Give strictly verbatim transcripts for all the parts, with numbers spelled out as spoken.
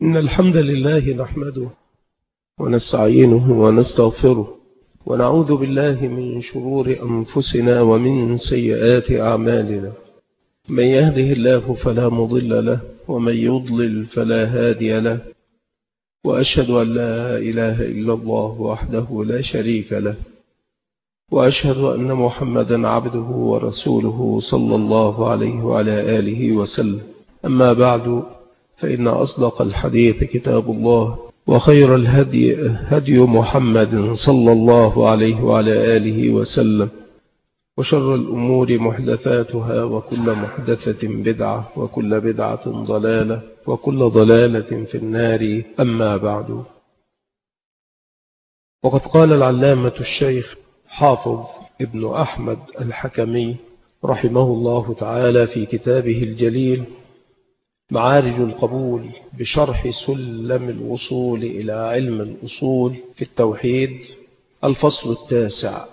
إن الحمد لله نحمده ونستعينه ونستغفره ونعوذ بالله من شرور أنفسنا ومن سيئات أعمالنا. من يهده الله فلا مضل له ومن يضلل فلا هادي له، وأشهد أن لا إله إلا الله وحده لا شريك له، وأشهد أن محمدا عبده ورسوله صلى الله عليه وعلى آله وسلم. أما بعد، فإن أصدق الحديث كتاب الله، وخير الهدي هدي محمد صلى الله عليه وعلى آله وسلم، وشر الأمور محدثاتها، وكل محدثة بدعة، وكل بدعة ضلالة، وكل ضلالة في النار. أما بعد، وقد قال العلامة الشيخ حافظ ابن أحمد الحكمي رحمه الله تعالى في كتابه الجليل معارج القبول بشرح سلم الوصول إلى علم الأصول في التوحيد، الفصل التاسع،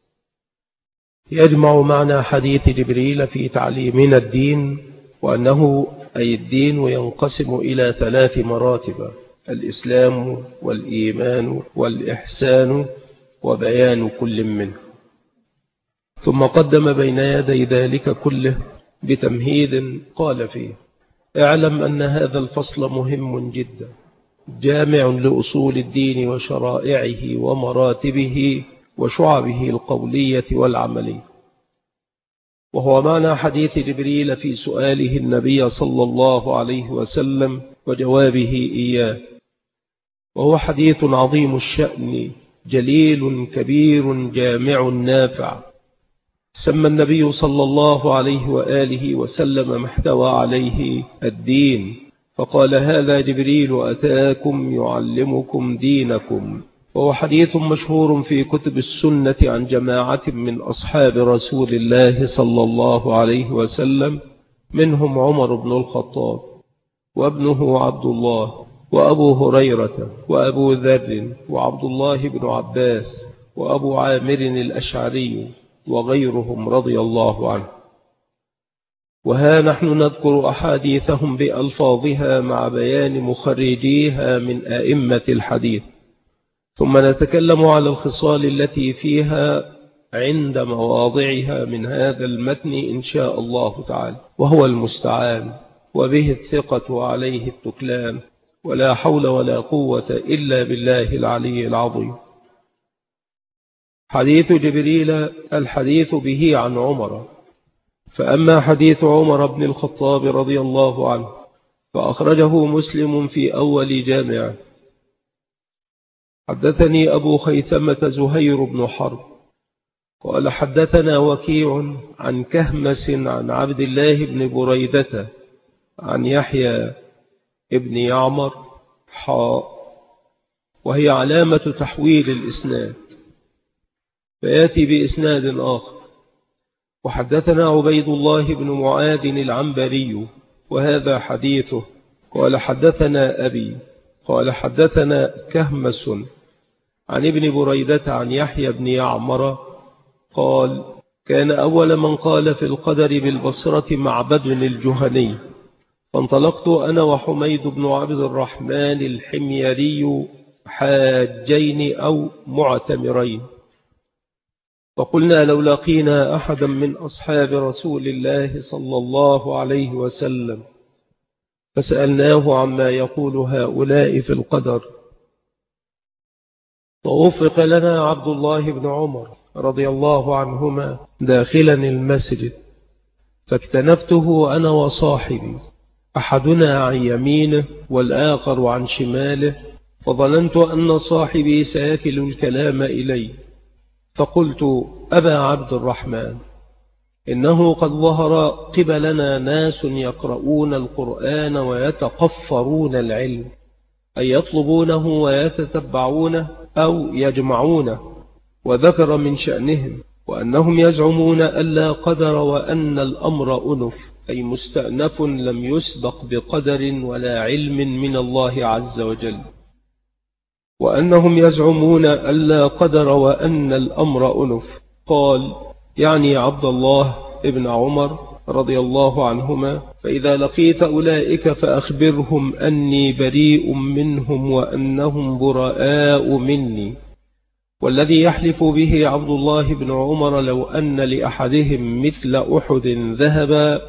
يجمع معنى حديث جبريل في تعليمنا الدين، وأنه أي الدين ينقسم إلى ثلاث مراتب: الإسلام والإيمان والإحسان، وبيان كل منه. ثم قدم بين يدي ذلك كله بتمهيد قال فيه: اعلم أن هذا الفصل مهم جدا، جامع لأصول الدين وشرائعه ومراتبه وشعبه القولية والعملية، وهو معنى حديث جبريل في سؤاله النبي صلى الله عليه وسلم وجوابه إياه، وهو حديث عظيم الشأن جليل كبير جامع نافع. سمى النبي صلى الله عليه وآله وسلم محتوى عليه الدين، فقال: هذا جبريل أتاكم يعلمكم دينكم. وهو حديث مشهور في كتب السنة عن جماعة من أصحاب رسول الله صلى الله عليه وسلم، منهم عمر بن الخطاب وابنه عبد الله وأبو هريرة وأبو ذر وعبد الله بن عباس وأبو عامر الأشعري وغيرهم رضي الله عنه. وها نحن نذكر أحاديثهم بألفاظها مع بيان مخرجيها من أئمة الحديث، ثم نتكلم على الخصال التي فيها عند مواضعها من هذا المتن إن شاء الله تعالى، وهو المستعان، وبه الثقة وعليه التكلان، ولا حول ولا قوة إلا بالله العلي العظيم. حديث جبريل الحديث به عن عمر. فأما حديث عمر بن الخطاب رضي الله عنه فأخرجه مسلم في أول جامعه. حدثني أبو خيثمة زهير بن حرب قال: حدثنا وكيع عن كهمس عن عبد الله بن بريدة عن يحيى ابن يعمر حاء، وهي علامة تحويل الإسناد، فيأتي بإسناد آخر: وحدثنا عبيد الله بن معاذ العنبري، وهذا حديثه. قال: حدثنا أبي قال: حدثنا كهمس عن ابن بريدة عن يحيى بن يعمر قال: كان أول من قال في القدر بالبصرة معبد الجهني، فانطلقت أنا وحميد بن عبد الرحمن الحميري حاجين أو معتمرين، فقلنا: لو لقينا أحدا من أصحاب رسول الله صلى الله عليه وسلم فسألناه عما يقول هؤلاء في القدر، فوفق لنا عبد الله بن عمر رضي الله عنهما داخلا المسجد، فاكتنفته أنا وصاحبي، أحدنا عن يمينه والآخر عن شماله، فظننت أن صاحبي سيكل الكلام إلي، فقلت: أبا عبد الرحمن، إنه قد ظهر قبلنا ناس يقرؤون القرآن ويتقفرون العلم، أي يطلبونه ويتتبعونه أو يجمعونه، وذكر من شأنهم وأنهم يزعمون ألا قدر وأن الأمر أنف، أي مستأنف لم يسبق بقدر ولا علم من الله عز وجل، وأنهم يزعمون ألا قدر وأن الأمر أنف. قال: يعني عبد الله ابن عمر رضي الله عنهما: فإذا لقيت أولئك فأخبرهم أني بريء منهم وأنهم براء مني. والذي يحلف به عبد الله بن عمر لو أن لأحدهم مثل أحد ذهبا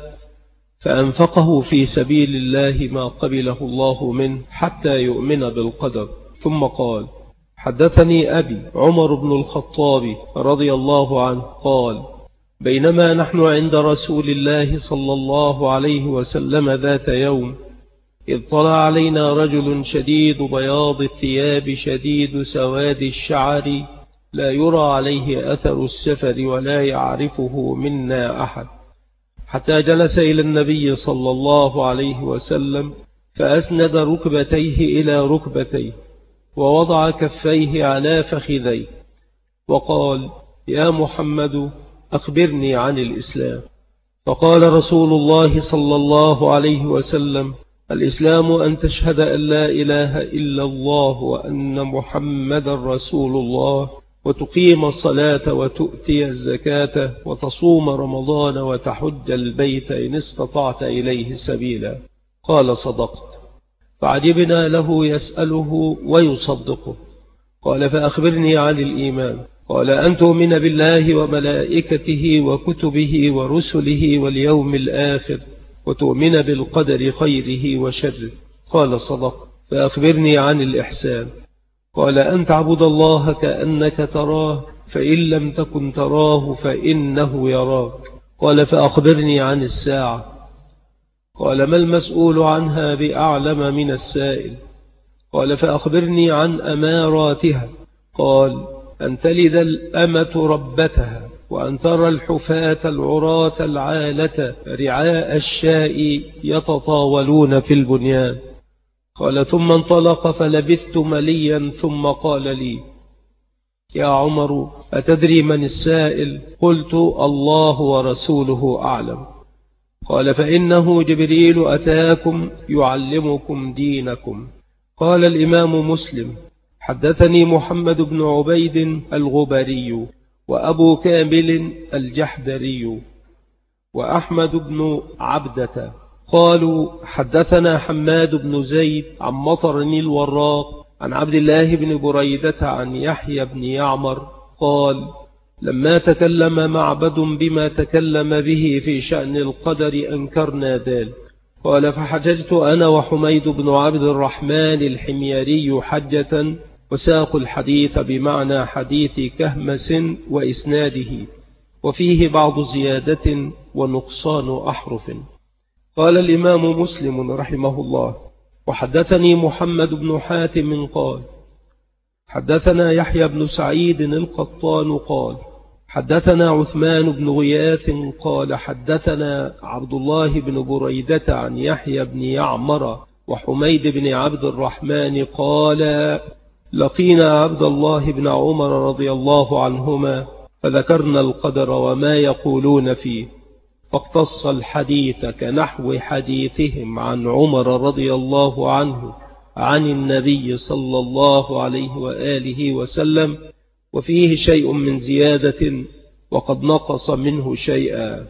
فأنفقه في سبيل الله ما قبله الله منه حتى يؤمن بالقدر. ثم قال: حدثني أبي عمر بن الخطاب رضي الله عنه قال: بينما نحن عند رسول الله صلى الله عليه وسلم ذات يوم إذ طلع علينا رجل شديد بياض الثياب شديد سواد الشعر لا يرى عليه أثر السفر ولا يعرفه منا أحد، حتى جلس إلى النبي صلى الله عليه وسلم فأسند ركبتيه إلى ركبتيه ووضع كفيه على فخذيه وقال: يا محمد أخبرني عن الإسلام. فقال رسول الله صلى الله عليه وسلم: الإسلام أن تشهد أن لا إله إلا الله وأن محمد رسول الله، وتقيم الصلاة وتؤتي الزكاة وتصوم رمضان وتحج البيت إن استطعت إليه سبيلا. قال: صدقت. فعجبنا له يسأله ويصدقه. قال: فأخبرني عن الإيمان. قال: أن تؤمن بالله وملائكته وكتبه ورسله واليوم الآخر وتؤمن بالقدر خيره وشره. قال: صدقت. فأخبرني عن الإحسان. قال: أن تعبد الله كأنك تراه فإن لم تكن تراه فإنه يراك. قال: فأخبرني عن الساعة. قال: ما المسؤول عنها بأعلم من السائل. قال: فأخبرني عن أماراتها. قال: أن تلد الأمة ربتها وأن ترى الحفاة العراة العالة رعاء الشاء يتطاولون في البنيان. قال: ثم انطلق فلبثت مليا ثم قال لي: يا عمر أتدري من السائل؟ قلت: الله ورسوله أعلم. قال: فإنه جبريل أتاكم يعلمكم دينكم. قال الإمام مسلم: حدثني محمد بن عبيد الغبري وأبو كامل الجحدري وأحمد بن عبدة قالوا: حدثنا حماد بن زيد عن مطر الوراق عن عبد الله بن بريدة عن يحيى بن يعمر قال: لما تكلم معبد بما تكلم به في شأن القدر أنكرنا ذلك. قال: فحججت أنا وحميد بن عبد الرحمن الحميري حجة وساق الحديث بمعنى حديث كهمس وإسناده وفيه بعض زيادة ونقصان أحرف. قال الإمام مسلم رحمه الله: وحدثني محمد بن حاتم قال: حدثنا يحيى بن سعيد القطان قال: حدثنا عثمان بن غياث قال: حدثنا عبد الله بن بريدة عن يحيى بن يعمر وحميد بن عبد الرحمن قال: لقينا عبد الله بن عمر رضي الله عنهما فذكرنا القدر وما يقولون فيه، فاقتص الحديث كنحو حديثهم عن عمر رضي الله عنه عن النبي صلى الله عليه وآله وسلم، وفيه شيء من زيادة وقد نقص منه شيئا.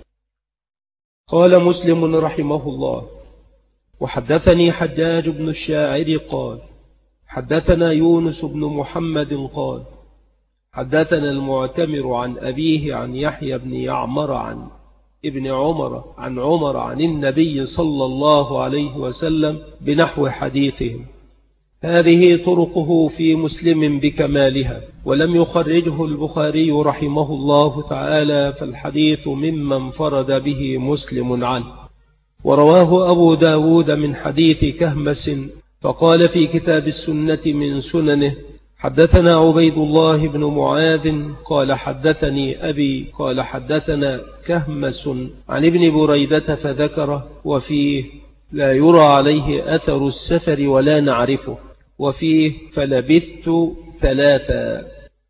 قال مسلم رحمه الله: وحدثني حجاج بن الشاعر قال: حدثنا يونس بن محمد قال: حدثنا المعتمر عن أبيه عن يحيى بن يعمر عن ابن عمر عن عمر عن النبي صلى الله عليه وسلم بنحو حديثهم. هذه طرقه في مسلم بكمالها، ولم يخرجه البخاري رحمه الله تعالى، فالحديث مما انفرد به مسلم عنه. ورواه أبو داود من حديث كهمس، فقال في كتاب السنة من سننه: حدثنا عبيد الله بن معاذ قال: حدثني أبي قال: حدثنا كهمس عن ابن بريدة فذكره، وفيه: لا يرى عليه أثر السفر ولا نعرفه، وفيه: فلبثت ثلاثا.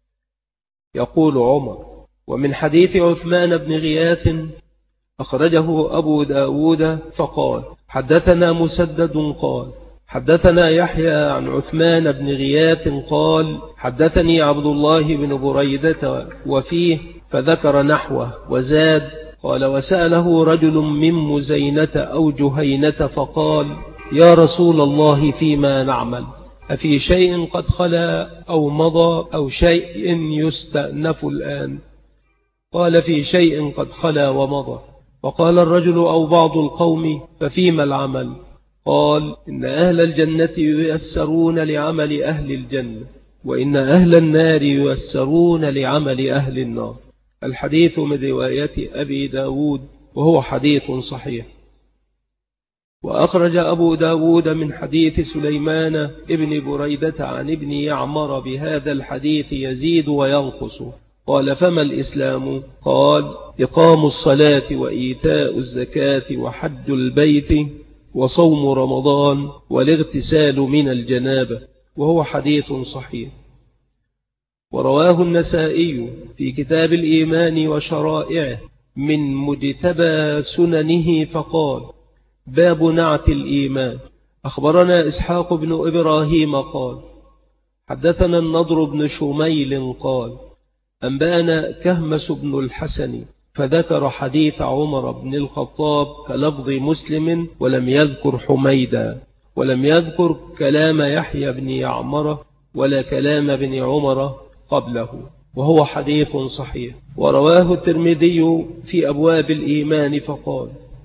يقول عمر: ومن حديث عثمان بن غياث أخرجه أبو داود فقال: حدثنا مسدد قال: حدثنا يحيى عن عثمان بن غياث قال: حدثني عبد الله بن بريدة، وفيه: فذكر نحوه وزاد: قال وسأله رجل من مزينة أو جهينة فقال يا رسول الله فيما نعمل أفي شيء قد خلا أو مضى أو شيء يستأنف الآن؟ قال في شيء قد خلا ومضى. وقال الرجل أو بعض القوم ففيما العمل؟ قال إن أهل الجنة ييسرون لعمل أهل الجنة، وإن أهل النار ييسرون لعمل أهل النار. الحديث من رواية أبي داود وهو حديث صحيح. وأخرج أبو داود من حديث سليمان ابن بريدة عن ابن يعمر بهذا الحديث يزيد وينقص. قال فما الإسلام؟ قال إقام الصلاة وإيتاء الزكاة وحج البيت وصوم رمضان والاغتسال من الجنابة، وهو حديث صحيح. ورواه النسائي في كتاب الإيمان وشرائعه من مجتبى سننه فقال باب نعت الإيمان. أخبرنا إسحاق بن إبراهيم قال حدثنا النضر بن شميل قال أنبأنا كهمس بن الحسن فذكر حديث عمر بن الخطاب كلفظ مسلم ولم يذكر حميدا، ولم يذكر كلام يحيى بن يعمر ولا كلام بن عمر قبله، وهو حديث صحيح. ورواه الترمذي في أبواب الإيمان فقال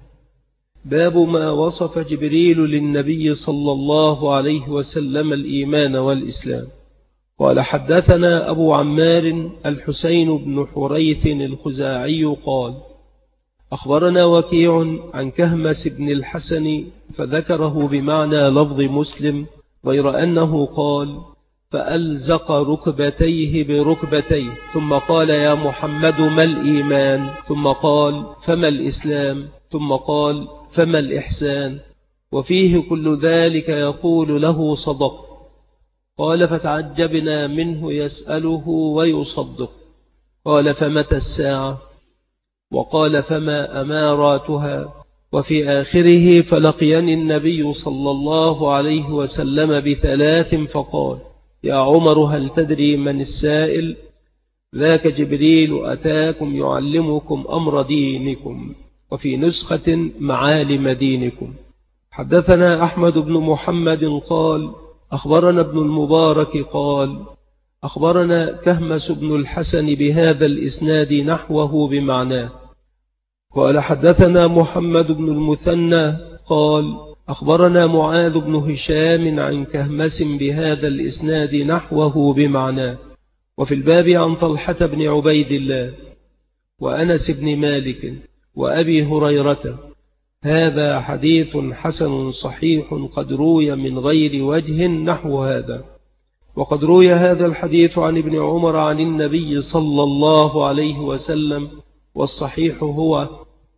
باب ما وصف جبريل للنبي صلى الله عليه وسلم الإيمان والإسلام. قال حدثنا أبو عمار الحسين بن حريث الخزاعي قال أخبرنا وكيع عن كهمس بن الحسن فذكره بمعنى لفظ مسلم، غير أنه قال فألزق ركبتيه بركبتيه ثم قال يا محمد ما الإيمان؟ ثم قال فما الإسلام؟ ثم قال فما الإحسان؟ وفيه كل ذلك يقول له صدق. قال فتعجبنا منه يسأله ويصدق. قال فمتى الساعة؟ وقال فما أماراتها؟ وفي آخره فلقيني النبي صلى الله عليه وسلم بثلاث فقال يا عمر هل تدري من السائل؟ ذاك جبريل أتاكم يعلمكم أمر دينكم، وفي نسخة معالم دينكم. حدثنا أحمد بن محمد قال أخبرنا ابن المبارك قال أخبرنا كهمس بن الحسن بهذا الإسناد نحوه بمعناه. قال حدثنا محمد بن المثنى قال أخبرنا معاذ بن هشام عن كهمس بهذا الإسناد نحوه بمعناه. وفي الباب عن طلحة بن عبيد الله وأنس بن مالك وأبي هريرة. هذا حديث حسن صحيح قد روي من غير وجه نحو هذا. وقد روي هذا الحديث عن ابن عمر عن النبي صلى الله عليه وسلم، والصحيح هو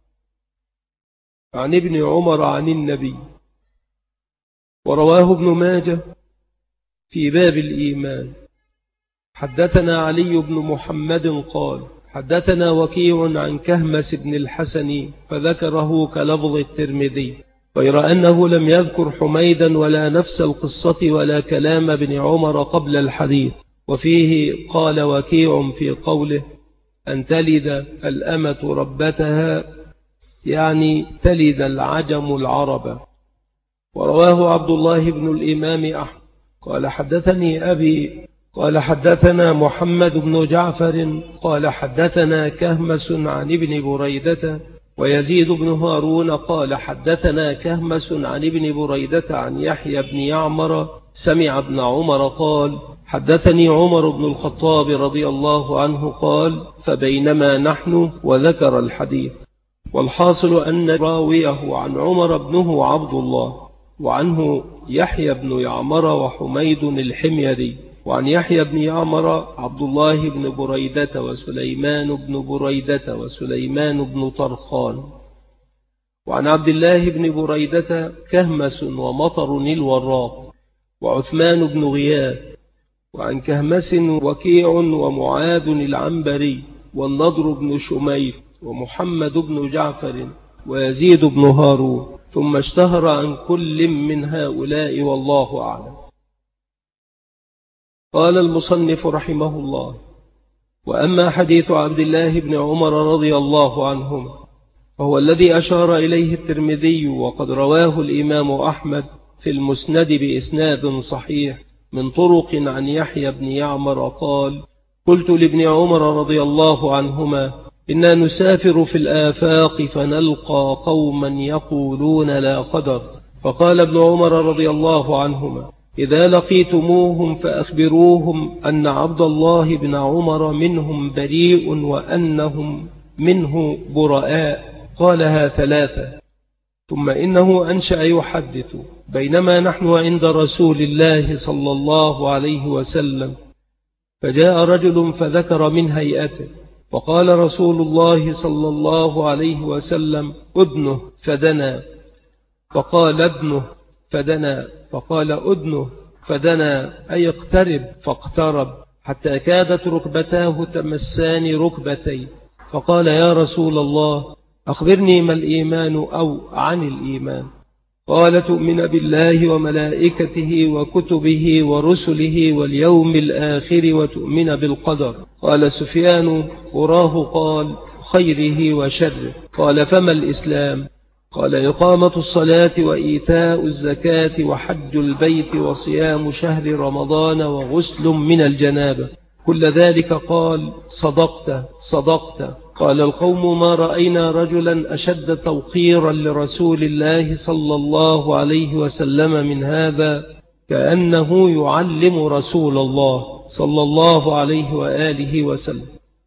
عن ابن عمر عن النبي. ورواه ابن ماجه في باب الإيمان. حدثنا علي بن محمد قال حدثنا وكيع عن كهمس بن الحسن فذكره كلفظ الترمذي، غير أنه لم يذكر حميدا ولا نفس القصة ولا كلام ابن عمر قبل الحديث. وفيه قال وكيع في قوله أن تلد الأمة ربتها، يعني تلد العجم العرب. ورواه عبد الله بن الإمام أحمد قال حدثني أبي قال حدثنا محمد بن جعفر قال حدثنا كهمس عن ابن بريدة. ويزيد بن هارون قال حدثنا كهمس عن ابن بريدة عن يحيى بن يعمر سمع ابن عمر قال حدثني عمر بن الخطاب رضي الله عنه قال فبينما نحن وذكر الحديث. والحاصل أن راويه عن عمر ابنه عبد الله، وعنه يحيى بن يعمر وحميد الحميري، وعن يحيى بن يعمر عبد الله بن بريدة وسليمان بن بريدة وسليمان بن طرخان، وعن عبد الله بن بريدة كهمس ومطر الوراق وعثمان بن غياث، وعن كهمس وكيع ومعاذ العنبري والنضر بن شميل ومحمد بن جعفر ويزيد بن هارون، ثم اشتهر عن كل من هؤلاء والله أعلم. قال المصنف رحمه الله: وأما حديث عبد الله بن عمر رضي الله عنهما وهو الذي أشار إليه الترمذي، وقد رواه الإمام أحمد في المسند بإسناد صحيح من طرق عن يحيى بن يعمر قال: قلت لابن عمر رضي الله عنهما: إنا نسافر في الآفاق فنلقى قوما يقولون لا قدر، فقال ابن عمر رضي الله عنهما: إذا لقيتموهم فأخبروهم أن عبد الله بن عمر منهم بريء وأنهم منه براء. قالها ثلاثة. ثم إنه أنشأ يحدث: بينما نحن عند رسول الله صلى الله عليه وسلم فجاء رجل فذكر من هيئته، فقال رسول الله صلى الله عليه وسلم: أدنه، فدنا. فقال: ادنه، فدنا. فقال: أدنه، فدنا، أي اقترب، فاقترب حتى كادت ركبتاه تمسان ركبتي. فقال: يا رسول الله، أخبرني ما الإيمان أو عن الإيمان؟ قال: تؤمن بالله وملائكته وكتبه ورسله واليوم الآخر وتؤمن بالقدر. قال سفيان: أراه قال: خيره وشره. قال: فما الإسلام؟ قال: إقامة الصلاة وإيتاء الزكاة وحج البيت وصيام شهر رمضان وغسل من الجنابة. كل ذلك قال: صدقت صدقت. قال القوم: ما رأينا رجلا أشد توقيرا لرسول الله صلى الله عليه وسلم من هذا، كأنه يعلم رسول الله صلى الله عليه وآله وسلم.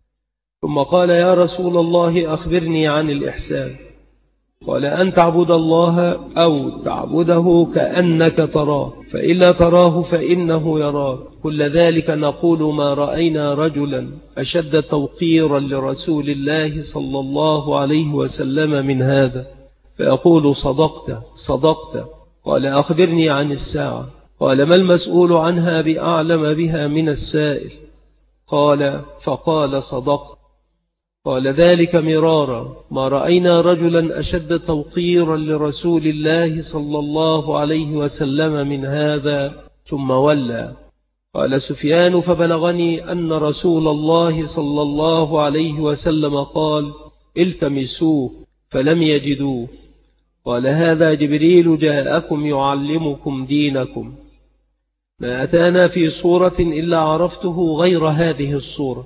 ثم قال: يا رسول الله، أخبرني عن الإحسان. قال: أن تعبد الله أو تعبده كأنك تراه، فإن لا تراه فإنه يراك. كل ذلك نقول: ما رأينا رجلا أشد توقيرا لرسول الله صلى الله عليه وسلم من هذا. فيقول: صدقت صدقت. قال: أخبرني عن الساعة. قال: ما المسؤول عنها بأعلم بها من السائل؟ قال: فقال: صدقت. قال: ذلك مرارا، ما رأينا رجلا أشد توقيرا لرسول الله صلى الله عليه وسلم من هذا. ثم ولى. قال سفيان: فبلغني أن رسول الله صلى الله عليه وسلم قال: التمسوه، فلم يجدوه. قال: هذا جبريل جاءكم يعلمكم دينكم. ما أتانا في صورة إلا عرفته غير هذه الصورة.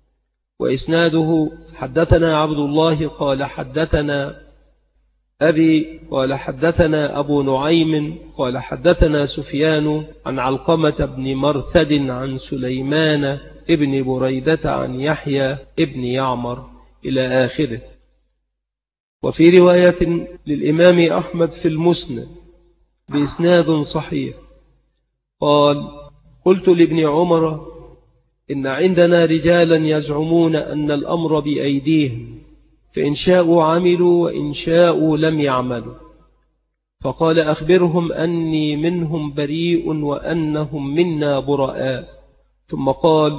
وإسناده: حدثنا عبد الله قال حدثنا أبي قال حدثنا أبو نعيم قال حدثنا سفيان عن علقمة بن مرثد عن سليمان ابن بريدة عن يحيى ابن يعمر إلى آخره. وفي رواية للإمام أحمد في المسند بإسناد صحيح قال: قلت لابن عمر: إن عندنا رجالا يزعمون أن الأمر بأيديهم، فإن شاءوا عملوا وإن شاءوا لم يعملوا. فقال: أخبرهم أني منهم بريء وأنهم منا براء. ثم قال: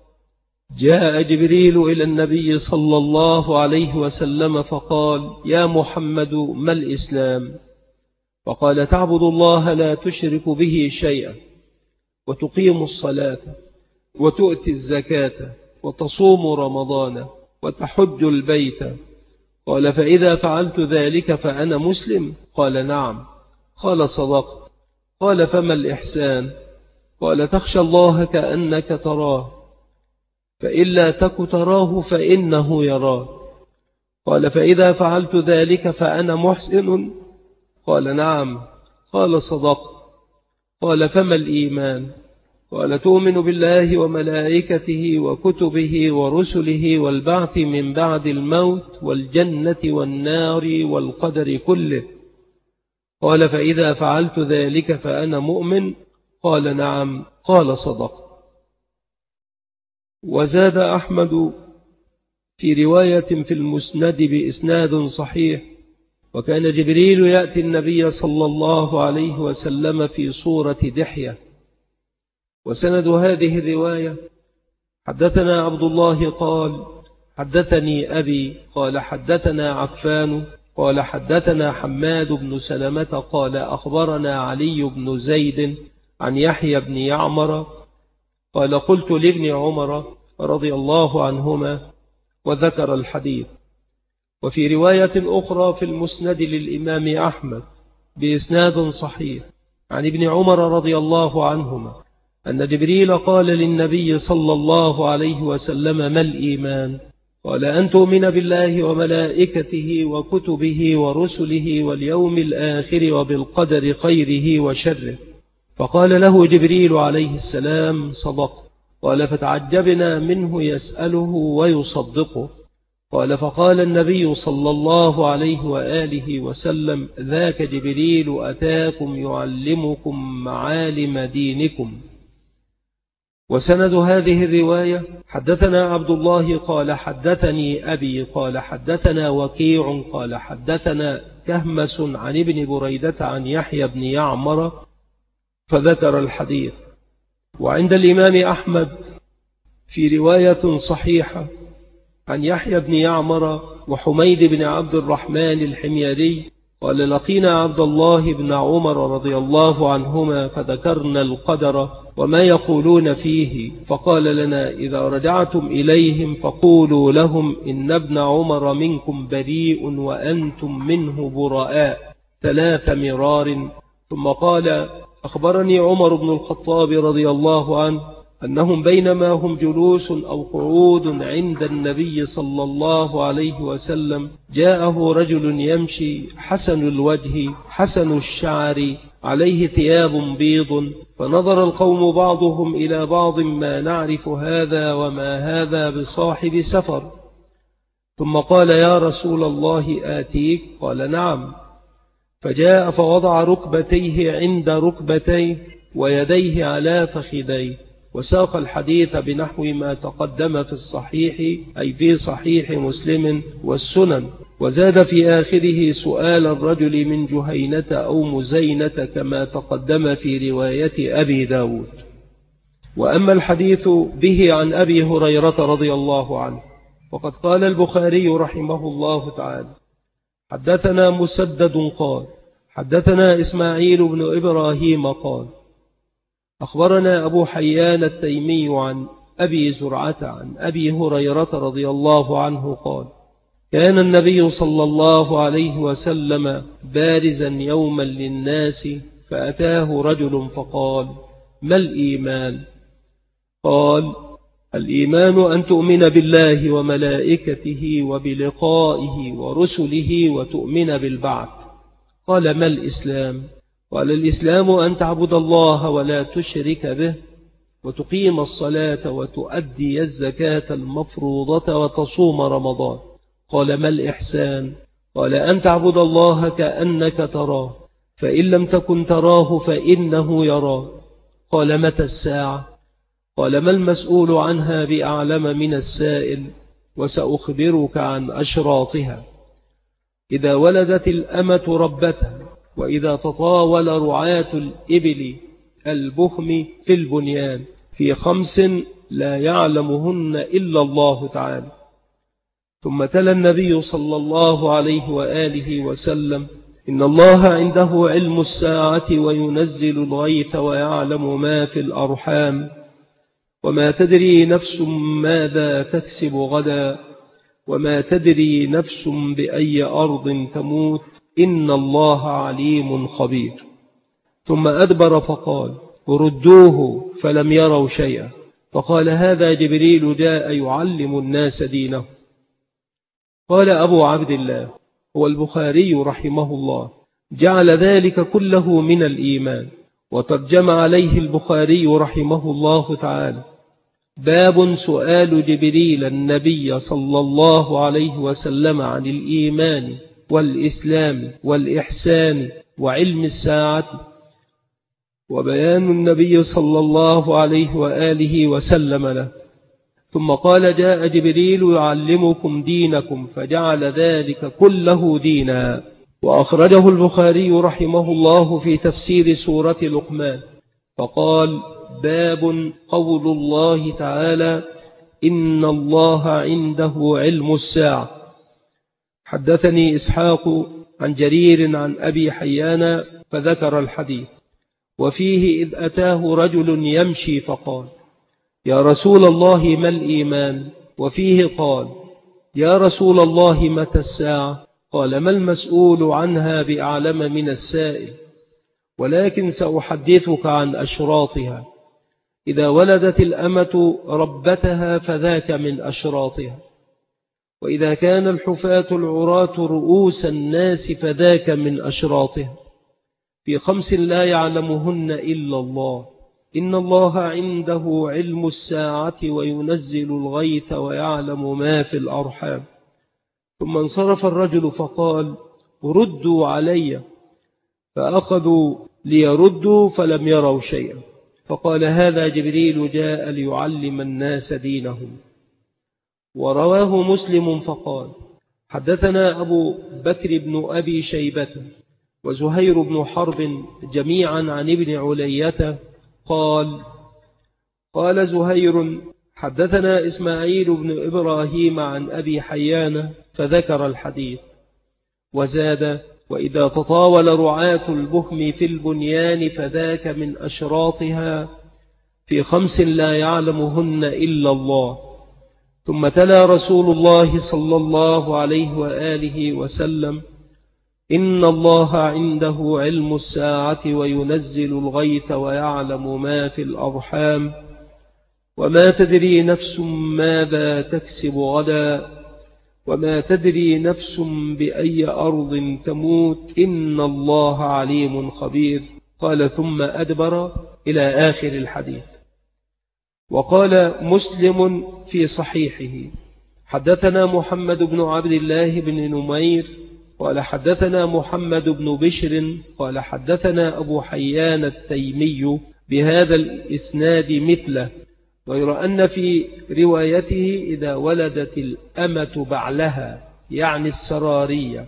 جاء جبريل إلى النبي صلى الله عليه وسلم فقال: يا محمد، ما الإسلام؟ فقال: تعبد الله لا تشرك به شيئا، وتقيم الصلاة، وتؤتي الزكاة، وتصوم رمضان، وتحج البيت. قال: فإذا فعلت ذلك فأنا مسلم؟ قال: نعم. قال: صدقت. قال: فما الإحسان؟ قال: تخشى الله كأنك تراه، فإلا تك تراه فإنه يراك. قال: فإذا فعلت ذلك فأنا محسن؟ قال: نعم. قال: صدقت. قال: فما الإيمان؟ قال: تؤمن بالله وملائكته وكتبه ورسله والبعث من بعد الموت والجنة والنار والقدر كله. قال: فإذا فعلت ذلك فأنا مؤمن؟ قال: نعم. قال: صدقت. وزاد أحمد في رواية في المسند بإسناد صحيح: وكان جبريل يأتي النبي صلى الله عليه وسلم في صورة دحية. وسند هذه الرواية: حدثنا عبد الله قال حدثني أبي قال حدثنا عفان قال حدثنا حماد بن سلمة قال أخبرنا علي بن زيد عن يحيى بن يعمر قال: قلت لابن عمر رضي الله عنهما، وذكر الحديث. وفي رواية أخرى في المسند للإمام أحمد بإسناد صحيح عن ابن عمر رضي الله عنهما أن جبريل قال للنبي صلى الله عليه وسلم: ما الإيمان؟ قال: أن تؤمن بالله وملائكته وكتبه ورسله واليوم الآخر وبالقدر خيره وشره. فقال له جبريل عليه السلام: صدقت. قال: فتعجبنا منه يسأله ويصدقه. قال: فقال النبي صلى الله عليه وآله وسلم: ذاك جبريل أتاكم يعلمكم معالم دينكم. وسند هذه الرواية: حدثنا عبد الله قال حدثني أبي قال حدثنا وكيع قال حدثنا كهمس عن ابن بريدة عن يحيى بن يعمر فذكر الحديث. وعند الإمام أحمد في رواية صحيحة عن يحيى بن يعمر وحميد بن عبد الرحمن الحميري قال: لقينا عبد الله بن عمر رضي الله عنهما فذكرنا القدر وما يقولون فيه، فقال لنا: إذا رجعتم إليهم فقولوا لهم إن ابن عمر منكم بريء وأنتم منه براء ثلاث مرار. ثم قال: أخبرني عمر بن الخطاب رضي الله عنه أنهم بينما هم جلوس أو قعود عند النبي صلى الله عليه وسلم جاءه رجل يمشي حسن الوجه حسن الشعر عليه ثياب بيض، فنظر القوم بعضهم إلى بعض: ما نعرف هذا وما هذا بصاحب سفر. ثم قال: يا رسول الله آتيك؟ قال: نعم. فجاء فوضع ركبتيه عند ركبتيه ويديه على فخذيه، وساق الحديث بنحو ما تقدم في الصحيح أي في صحيح مسلم والسنن، وزاد في آخره سؤال الرجل من جهينة أو مزينة كما تقدم في رواية أبي داود. وأما الحديث به عن أبي هريرة رضي الله عنه وقد قال البخاري رحمه الله تعالى: حدثنا مسدد قال حدثنا إسماعيل بن إبراهيم قال أخبرنا أبو حيان التيمي عن أبي زرعة عن أبي هريرة رضي الله عنه قال: كان النبي صلى الله عليه وسلم بارزا يوما للناس، فأتاه رجل فقال: ما الإيمان؟ قال: الإيمان أن تؤمن بالله وملائكته وبلقائه ورسله وتؤمن بالبعث. قال: ما الإسلام؟ قال: الإسلام أن تعبد الله ولا تشرك به، وتقيم الصلاة وتؤدي الزكاة المفروضة وتصوم رمضان. قال: ما الإحسان؟ قال: أن تعبد الله كأنك تراه، فإن لم تكن تراه فإنه يراه. قال: متى الساعة؟ قال: ما المسؤول عنها بأعلم من السائل، وسأخبرك عن أشراطها: إذا ولدت الأمة ربتها، وإذا تطاول رعاة الإبل البهم في البنيان، في خمس لا يعلمهن إلا الله تعالى. ثم تلا النبي صلى الله عليه وآله وسلم: إن الله عنده علم الساعة وينزل الغيث ويعلم ما في الأرحام، وما تدري نفس ماذا تكسب غدا، وما تدري نفس بأي أرض تموت، إن الله عليم خبير. ثم أدبر فقال: ردوه، فلم يروا شيئا. فقال: هذا جبريل جاء يعلم الناس دينه. قال أبو عبد الله هو البخاري رحمه الله: جعل ذلك كله من الإيمان. وترجم عليه البخاري رحمه الله تعالى: باب سؤال جبريل النبي صلى الله عليه وسلم عن الإيمان والإسلام والإحسان وعلم الساعة، وبيان النبي صلى الله عليه وآله وسلم له. ثم قال: جاء جبريل يعلمكم دينكم، فجعل ذلك كله دينا. وأخرجه البخاري رحمه الله في تفسير سورة لقمان فقال: باب قول الله تعالى: إن الله عنده علم الساعة. حدثني إسحاق عن جرير عن أبي حيان فذكر الحديث، وفيه: إذ أتاه رجل يمشي فقال: يا رسول الله ما الإيمان؟ وفيه قال: يا رسول الله متى الساعة؟ قال ما المسؤول عنها بأعلم من السائل، ولكن سأحدثك عن أشراطها. إذا ولدت الأمة ربتها فذاك من أشراطها، وإذا كان الحفاة العراة رؤوس الناس فذاك من أشراطها، في خمس لا يعلمهن إلا الله. إن الله عنده علم الساعة وينزل الغيث ويعلم ما في الأرحام. ثم انصرف الرجل فقال ردوا علي، فأخذوا ليردوا فلم يروا شيئا، فقال هذا جبريل جاء ليعلم الناس دينهم. ورواه مسلم فقال حدثنا أبو بكر بن أبي شيبة وزهير بن حرب جميعا عن ابن علية قال قال زهير حدثنا إسماعيل بن إبراهيم عن أبي حيان فذكر الحديث، وزاد وإذا تطاول رعاة البهم في البنيان فذاك من أشراطها، في خمس لا يعلمهن إلا الله. ثم تلا رسول الله صلى الله عليه وآله وسلم إن الله عنده علم الساعة وينزل الغيث ويعلم ما في الأرحام، وما تدري نفس ماذا تكسب غدا، وما تدري نفس بأي أرض تموت، إن الله عليم خبير. قال ثم أدبر إلى آخر الحديث. وقال مسلم في صحيحه حدثنا محمد بن عبد الله بن نمير قال حدثنا محمد بن بشر قال حدثنا أبو حيان التيمي بهذا الإسناد مثله، غير أن في روايته إذا ولدت الأمة بعلها يعني السرارية.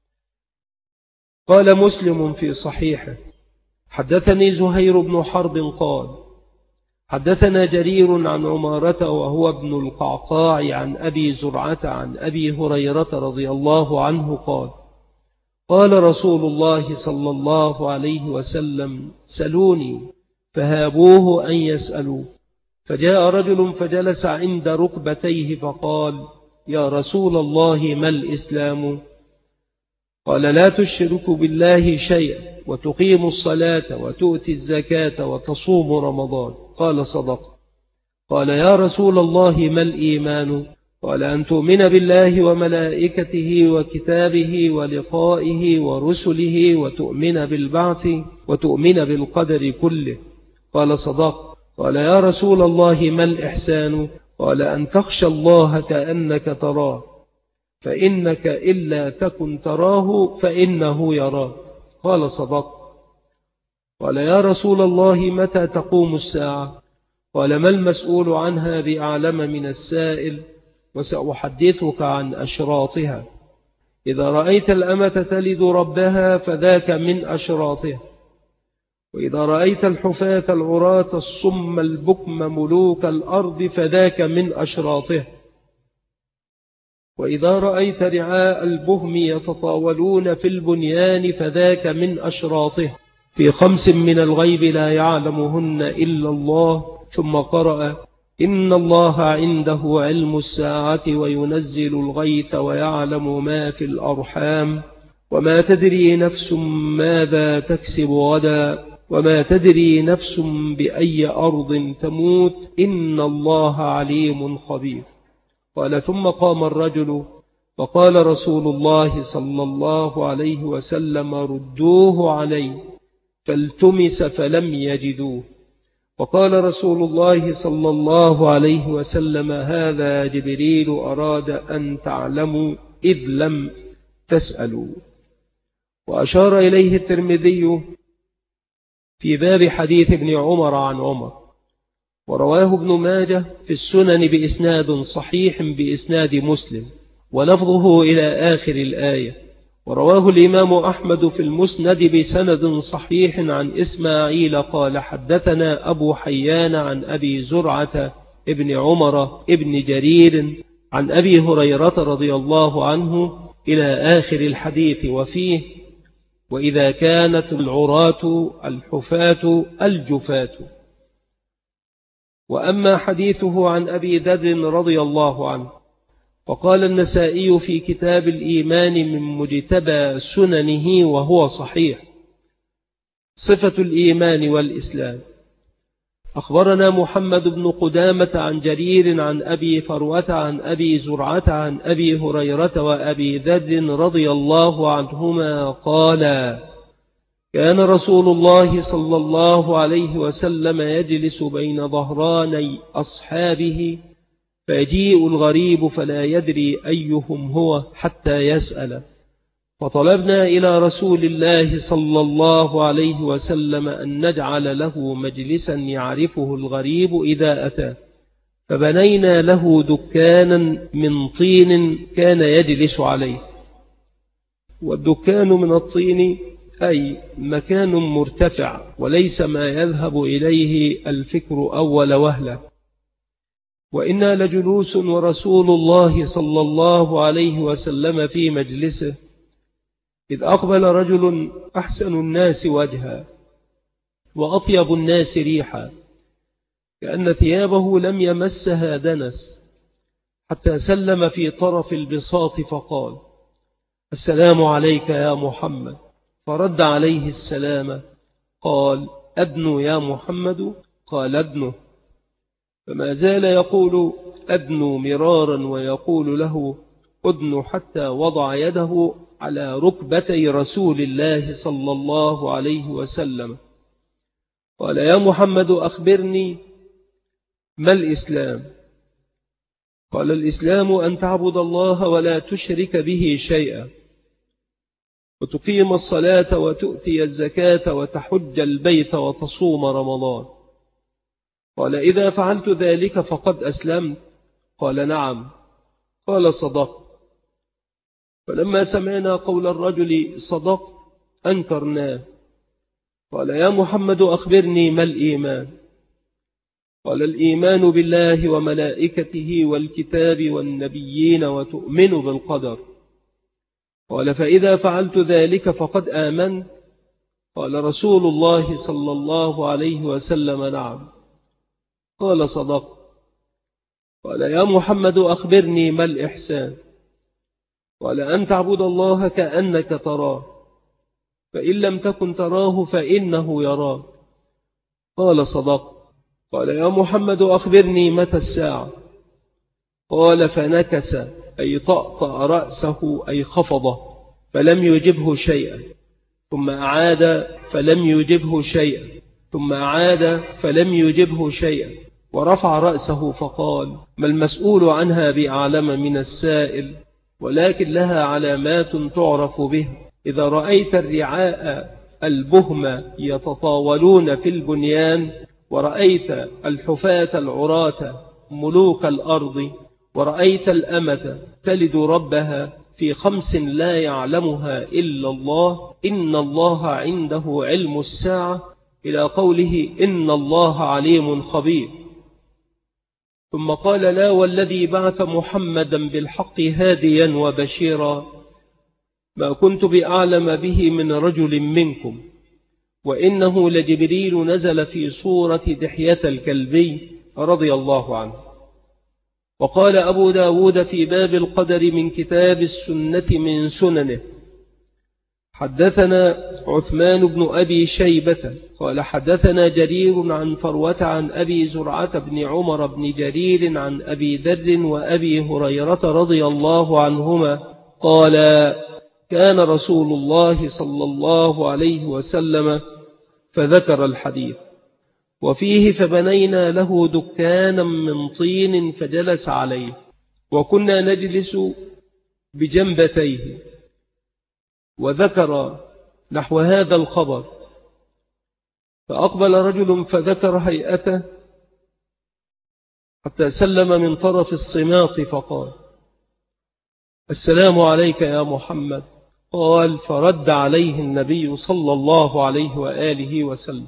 قال مسلم في صحيحه حدثني زهير بن حرب قال حدثنا جرير عن عمارة وهو ابن القعقاع عن أبي زرعة عن أبي هريرة رضي الله عنه قال قال رسول الله صلى الله عليه وسلم سلوني، فهابوه أن يسألوا، فجاء رجل فجلس عند ركبتيه فقال يا رسول الله ما الإسلام؟ قال لا تشرك بالله شيئا وتقيم الصلاة وتؤتي الزكاة وتصوم رمضان. قال صدق. قال يا رسول الله ما الإيمان؟ قال أن تؤمن بالله وملائكته وكتابه ولقائه ورسله وتؤمن بالبعث وتؤمن بالقدر كله. قال صدق. قال يا رسول الله ما الإحسان؟ قال أن تخشى الله كأنك تراه، فإنك إلا تكن تراه فإنه يراك. قال صدق. قال يا رسول الله متى تقوم الساعة؟ قال ما المسؤول عنها بأعلم من السائل، وسأحدثك عن أشراطها. إذا رأيت الأمة تلد ربها فذاك من أشراطها، وإذا رأيت الحفاة العراة الصم البكم ملوك الأرض فذاك من أشراطها، وإذا رأيت رعاء البهم يتطاولون في البنيان فذاك من أشراطها، في خمس من الغيب لا يعلمهن إلا الله. ثم قرأ إن الله عنده علم الساعة وينزل الغيث ويعلم ما في الأرحام، وما تدري نفس ماذا تكسب غدا، وما تدري نفس بأي أرض تموت، إن الله عليم خبير. قال ثم قام الرجل فقال رسول الله صلى الله عليه وسلم ردوه علي، فالتمس فلم يجدوه. وقال رسول الله صلى الله عليه وسلم هذا جبريل أراد أن تعلموا إذ لم تسألوا. وأشار إليه الترمذي في باب حديث ابن عمر عن عمر، ورواه ابن ماجه في السنن بإسناد صحيح بإسناد مسلم، ولفظه إلى آخر الآية. ورواه الإمام أحمد في المسند بسند صحيح عن إسماعيل قال حدثنا أبو حيان عن أبي زرعة ابن عمر ابن جرير عن أبي هريرة رضي الله عنه إلى آخر الحديث، وفيه وإذا كانت العراة الحفاة الجفاة. وأما حديثه عن أبي ذر رضي الله عنه وقال النسائي في كتاب الإيمان من مجتبى سننه وهو صحيح: صفة الإيمان والإسلام. أخبرنا محمد بن قدامة عن جرير عن أبي فروة عن أبي زرعة عن أبي هريرة وأبي ذر رضي الله عنهما قال: كان رسول الله صلى الله عليه وسلم يجلس بين ظهراني أصحابه فيجيء الغريب فلا يدري أيهم هو حتى يسأل، فطلبنا إلى رسول الله صلى الله عليه وسلم أن نجعل له مجلسا يعرفه الغريب إذا أتى، فبنينا له دكانا من طين كان يجلس عليه. والدكان من الطين أي مكان مرتفع وليس ما يذهب إليه الفكر أول وهلة. وإنا لجلوس ورسول الله صلى الله عليه وسلم في مجلسه، إذ أقبل رجل أحسن الناس وجها وأطيب الناس ريحا، كأن ثيابه لم يمسها دنس، حتى سلم في طرف البساط فقال: السلام عليك يا محمد. فرد عليه السلام، قال: أدنو يا محمد؟ قال: أدنو. فما زال يقول أدنو مرارا ويقول له أدنو، حتى وضع يده على ركبتي رسول الله صلى الله عليه وسلم. قال: يا محمد أخبرني ما الإسلام؟ قال: الإسلام أن تعبد الله ولا تشرك به شيئا، وتقيم الصلاة وتؤتي الزكاة وتحج البيت وتصوم رمضان. قال: إذا فعلت ذلك فقد أسلمت؟ قال: نعم. قال: صدقت. فلما سمعنا قول الرجل صدقت أنكرناه. قال: يا محمد أخبرني ما الإيمان؟ قال: الإيمان بالله وملائكته والكتاب والنبيين وتؤمن بالقدر. قال: فإذا فعلت ذلك فقد آمنت؟ قال رسول الله صلى الله عليه وسلم: نعم. قال: صدقت. قال: يا محمد أخبرني ما الإحسان؟ قال: أن تعبد الله كأنك تراه، فإن لم تكن تراه فإنه يراك. قال: صدقت. قال: يا محمد أخبرني متى الساعة؟ قال: فنكس أي طأطأ رأسه أي خفضه، فلم يجبه شيئا، ثم أعاد فلم يجبه شيئا، ثم أعاد فلم يجبه شيئا، ورفع رأسه فقال: ما المسؤول عنها بأعلم من السائل، ولكن لها علامات تعرف به. إذا رأيت الرعاء البهم يتطاولون في البنيان، ورأيت الحفاة العراة ملوك الأرض، ورأيت الأمة تلد ربها في خمس لا يعلمها إلا الله، إن الله عنده علم الساعة، إلى قوله إن الله عليم خبير. ثم قال: لا والذي بعث محمدا بالحق هاديا وبشيرا، ما كنت بأعلم به من رجل منكم، وإنه لجبريل نزل في صورة دحية الكلبي رضي الله عنه. وقال أبو داود في باب القدر من كتاب السنة من سننه: حدثنا عثمان بن أبي شيبة قال حدثنا جرير عن فروة عن أبي زرعة بن عمر بن جرير عن أبي ذر وأبي هريرة رضي الله عنهما قال: كان رسول الله صلى الله عليه وسلم، فذكر الحديث. وفيه: فبنينا له دكانا من طين فجلس عليه، وكنا نجلس بجنبتيه. وذكر نحو هذا الخبر. فأقبل رجل فذكر هيئته حتى سلم من طرف الصماط فقال: السلام عليك يا محمد. قال: فرد عليه النبي صلى الله عليه وآله وسلم.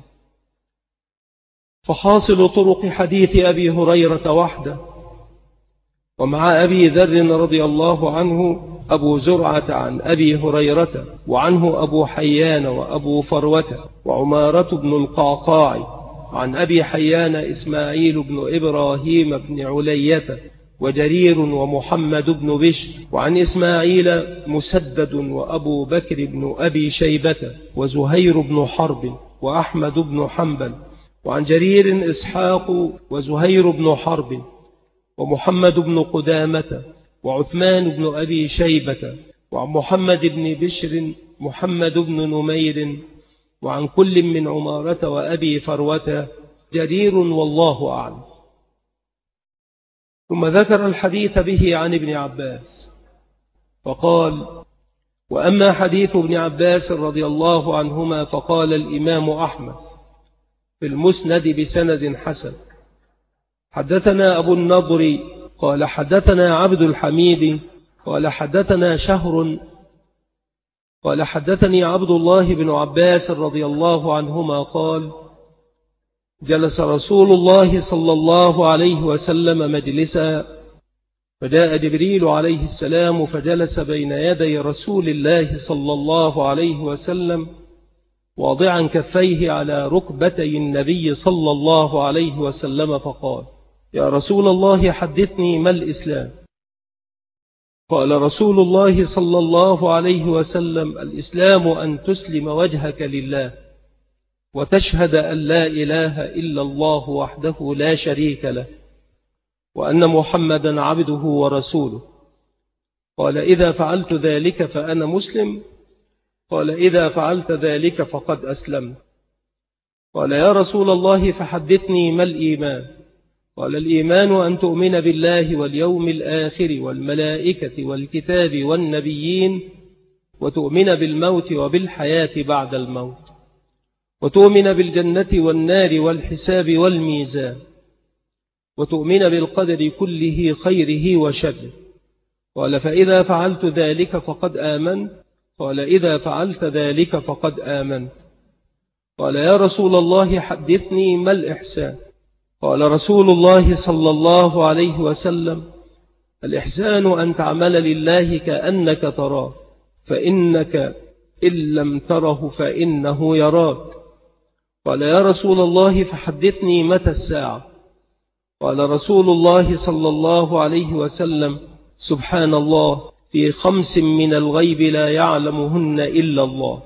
فحاصل طرق حديث أبي هريرة وحده، ومع أبي ذر رضي الله عنه أبو زرعة عن أبي هريرة، وعنه أبو حيان وأبو فروة وعمارة بن القعقاع، عن أبي حيان إسماعيل بن إبراهيم بن علية، وجرير ومحمد بن بشر، وعن إسماعيل مسدد وأبو بكر بن أبي شيبة وزهير بن حرب وأحمد بن حنبل، وعن جرير إسحاق وزهير بن حرب ومحمد بن قدامة وعثمان بن أبي شيبة، وعن محمد بن بشر محمد بن نمير، وعن كل من عمارة وأبي فروة جرير والله أعلم. ثم ذكر الحديث به عن ابن عباس فقال: وأما حديث ابن عباس رضي الله عنهما فقال الإمام أحمد في المسند بسند حسن: حدثنا أبو النضر قال حدثنا عبد الحميد قال حدثنا شهر قال حدثني عبد الله بن عباس رضي الله عنهما قال: جلس رسول الله صلى الله عليه وسلم مجلسا، فجاء جبريل عليه السلام فجلس بين يدي رسول الله صلى الله عليه وسلم واضعا كفيه على ركبتي النبي صلى الله عليه وسلم، فقال: يا رسول الله حدثني ما الإسلام؟ قال رسول الله صلى الله عليه وسلم: الإسلام أن تسلم وجهك لله وتشهد أن لا إله إلا الله وحده لا شريك له وأن محمدا عبده ورسوله. قال: إذا فعلت ذلك فأنا مسلم؟ قال: إذا فعلت ذلك فقد أسلمت. قال: يا رسول الله فحدثني ما الإيمان؟ قال: الإيمان أن تؤمن بالله واليوم الآخر والملائكة والكتاب والنبيين، وتؤمن بالموت وبالحياة بعد الموت، وتؤمن بالجنة والنار والحساب والميزان، وتؤمن بالقدر كله خيره وشره. قال: فإذا فعلت ذلك فقد آمنت. قال: إذا فعلت ذلك فقد آمنت. قال: يا رسول الله حدثني ما الإحسان؟ قال رسول الله صلى الله عليه وسلم: الإحسان أن تعمل لله كأنك تراه، فإنك إن لم تره فإنه يراك. قال: يا رسول الله فحدثني متى الساعة؟ قال رسول الله صلى الله عليه وسلم: سبحان الله، في خمس من الغيب لا يعلمهن إلا الله.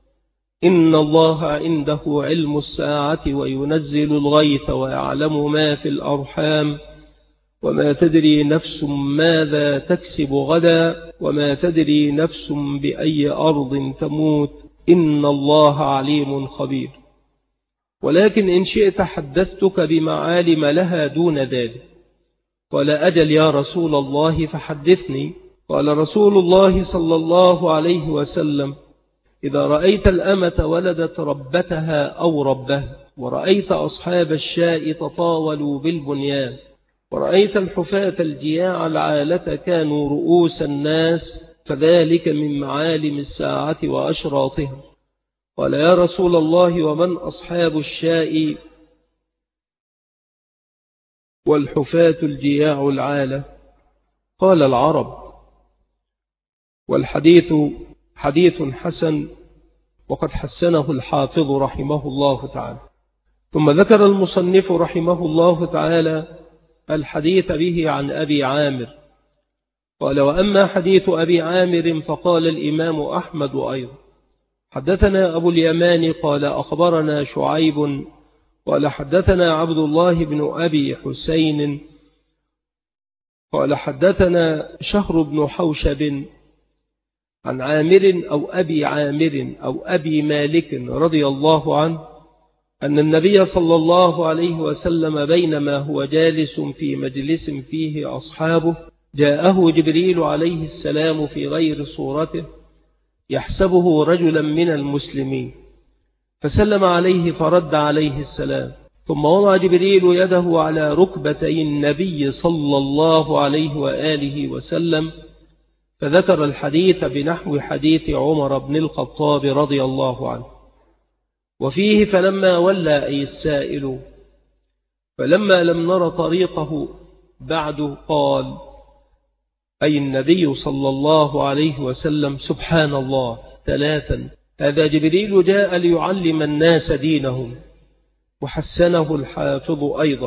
إن الله عنده علم الساعة وينزل الغيث ويعلم ما في الأرحام، وما تدري نفس ماذا تكسب غدا، وما تدري نفس بأي أرض تموت، إن الله عليم خبير. ولكن إن شئت حدثتك بمعالم لها دون ذلك. قال: أجل يا رسول الله فحدثني. قال رسول الله صلى الله عليه وسلم: إذا رأيت الأمة ولدت ربتها أو ربها، ورأيت أصحاب الشاء تطاولوا بالبنيان، ورأيت الحفاة الجياع العالة كانوا رؤوس الناس، فذلك من معالم الساعة وأشراطها. قال: يا رسول الله ومن أصحاب الشاء والحفاة الجياع العالة؟ قال: العرب. والحديث حديث حسن، وقد حسنه الحافظ رحمه الله تعالى. ثم ذكر المصنف رحمه الله تعالى الحديث به عن أبي عامر قال: وأما حديث أبي عامر فقال الإمام أحمد أيضا: حدثنا أبو اليمان قال أخبرنا شعيب قال حدثنا عبد الله بن أبي حسين قال حدثنا شهر بن حوشب عن عامر أو أبي عامر أو أبي مالك رضي الله عنه أن النبي صلى الله عليه وسلم بينما هو جالس في مجلس فيه أصحابه جاءه جبريل عليه السلام في غير صورته يحسبه رجلا من المسلمين، فسلم عليه فرد عليه السلام، ثم وضع جبريل يده على ركبتي النبي صلى الله عليه وآله وسلم، فذكر الحديث بنحو حديث عمر بن الخطاب رضي الله عنه. وفيه: فلما ولى أي السائل فلما لم نر طريقه بعد قال أي النبي صلى الله عليه وسلم: سبحان الله ثلاثا، هذا جبريل جاء ليعلم الناس دينهم. وحسنه الحافظ أيضا.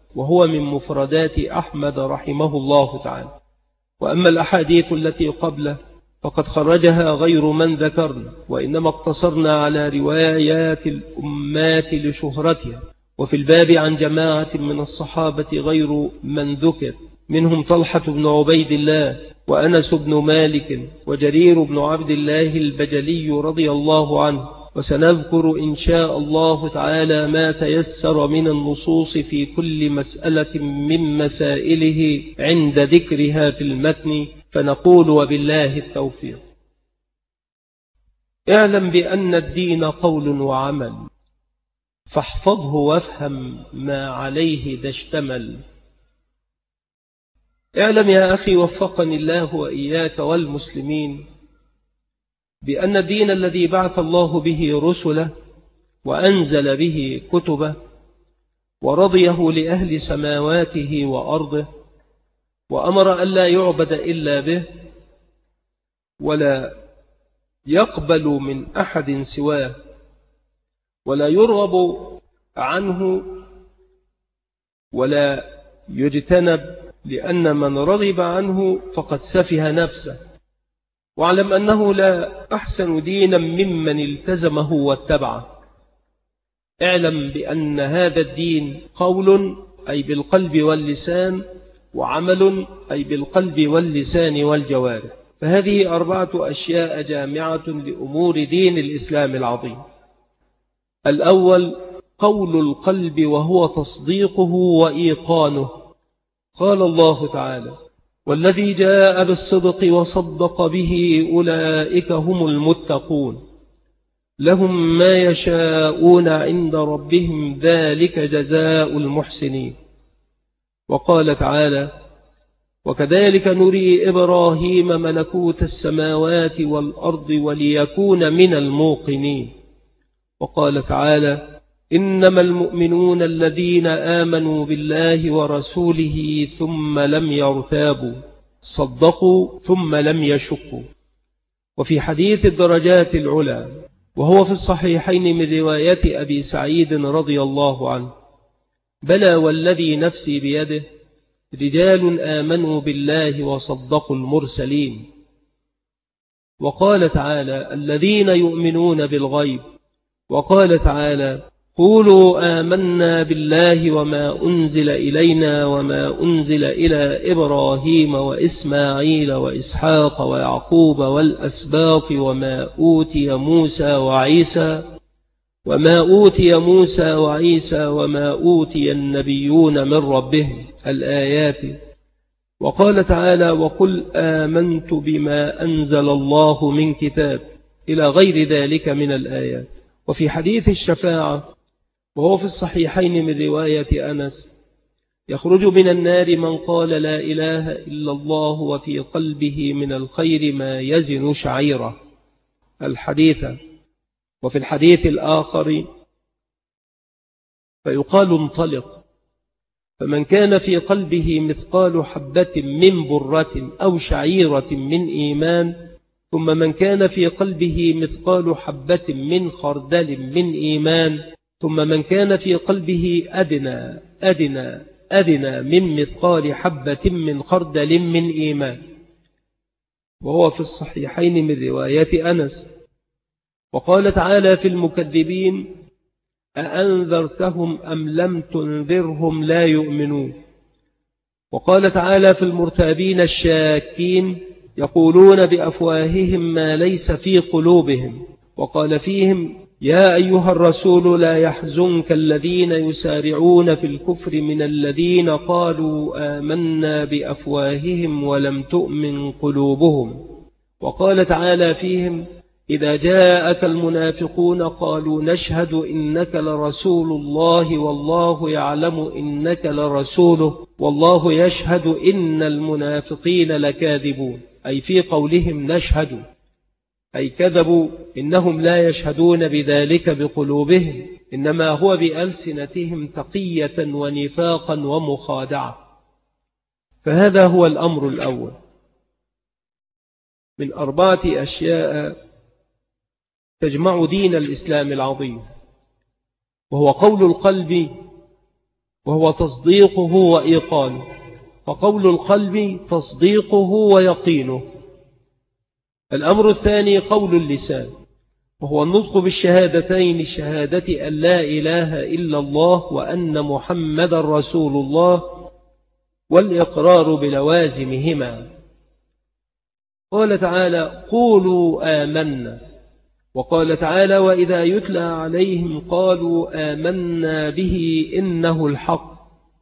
وهو من مفردات أحمد رحمه الله تعالى. وأما الأحاديث التي قبله فقد خرجها غير من ذكرنا، وإنما اقتصرنا على روايات الأمات لشهرتها. وفي الباب عن جماعة من الصحابة غير من ذكر، منهم طلحة بن عبيد الله وأنس بن مالك وجرير بن عبد الله البجلي رضي الله عنه. وسنذكر إن شاء الله تعالى ما تيسر من النصوص في كل مسألة من مسائله عند ذكرها في المتن، فنقول وبالله التوفيق. اعلم بأن الدين قول وعمل، فاحفظه وافهم ما عليه ذا اشتمل. اعلم يا أخي وفقني الله وإياك والمسلمين بأن الدين الذي بعث الله به رسله وأنزل به كتبه ورضيه لأهل سماواته وأرضه، وأمر أن لا يعبد إلا به ولا يقبل من أحد سواه ولا يرغب عنه ولا يجتنب، لأن من رغب عنه فقد سفه نفسه. واعلم أنه لا أحسن دينا ممن التزمه واتبعه. اعلم بأن هذا الدين قول أي بالقلب واللسان، وعمل أي بالقلب واللسان والجوارح. فهذه أربعة أشياء جامعة لأمور دين الإسلام العظيم. الأول قول القلب وهو تصديقه وإيقانه. قال الله تعالى: والذي جاء بالصدق وصدق به أولئك هم المتقون لهم ما يشاءون عند ربهم ذلك جزاء المحسنين. وقال تعالى: وكذلك نري إبراهيم ملكوت السماوات والأرض وليكون من الموقنين. وقال تعالى: إنما المؤمنون الذين آمنوا بالله ورسوله ثم لم يرتابوا صدقوا ثم لم يشكوا. وفي حديث الدرجات العلى وهو في الصحيحين من رواية أبي سعيد رضي الله عنه: بلى والذي نفسي بيده رجال آمنوا بالله وصدقوا المرسلين. وقال تعالى: الذين يؤمنون بالغيب. وقال تعالى: قولوا آمنا بالله وما أنزل إلينا وما أنزل إلى إبراهيم وإسماعيل وإسحاق ويعقوب والأسباط وما أوتي موسى وعيسى وما أوتي موسى وعيسى وما أوتي النبيون من ربهم. الآيات. وقال تعالى: وقل آمنت بما أنزل الله من كتاب، إلى غير ذلك من الآيات. وفي حديث الشفاعة وهو في الصحيحين من رواية أنس: يخرج من النار من قال لا إله إلا الله وفي قلبه من الخير ما يزن شعيرة. الحديث. وفي الحديث الآخر: فيقال انطلق، فمن كان في قلبه مثقال حبة من برة أو شعيرة من إيمان، ثم من كان في قلبه مثقال حبة من خردل من إيمان، ثم من كان في قلبه أدنى أدنى أدنى من مثقال حبة من خردل من إيمان. وهو في الصحيحين من رواية أنس. وقال تعالى في المكذبين: أأنذرتهم أم لم تنذرهم لا يؤمنون. وقال تعالى في المرتابين الشاكين: يقولون بأفواههم ما ليس في قلوبهم. وقال فيهم: يا أيها الرسول لا يحزنك الذين يسارعون في الكفر من الذين قالوا آمنا بأفواههم ولم تؤمن قلوبهم. وقال تعالى فيهم: إذا جاءك المنافقون قالوا نشهد إنك لرسول الله والله يعلم إنك لرسوله والله يشهد إن المنافقين لكاذبون. أي في قولهم نشهد، أي كذبوا، إنهم لا يشهدون بذلك بقلوبهم، إنما هو بألسنتهم تقية ونفاقا ومخادعة. فهذا هو الأمر الأول من أربعة أشياء تجمع دين الإسلام العظيم، وهو قول القلب وهو تصديقه وإيقانه، فقول القلب تصديقه ويقينه. الأمر الثاني قول اللسان، وهو النطق بالشهادتين، شهادة أن لا إله إلا الله وأن محمد رسول الله، والإقرار بلوازمهما. قال تعالى قولوا آمنا، وقال تعالى وإذا يتلى عليهم قالوا آمنا به إنه الحق.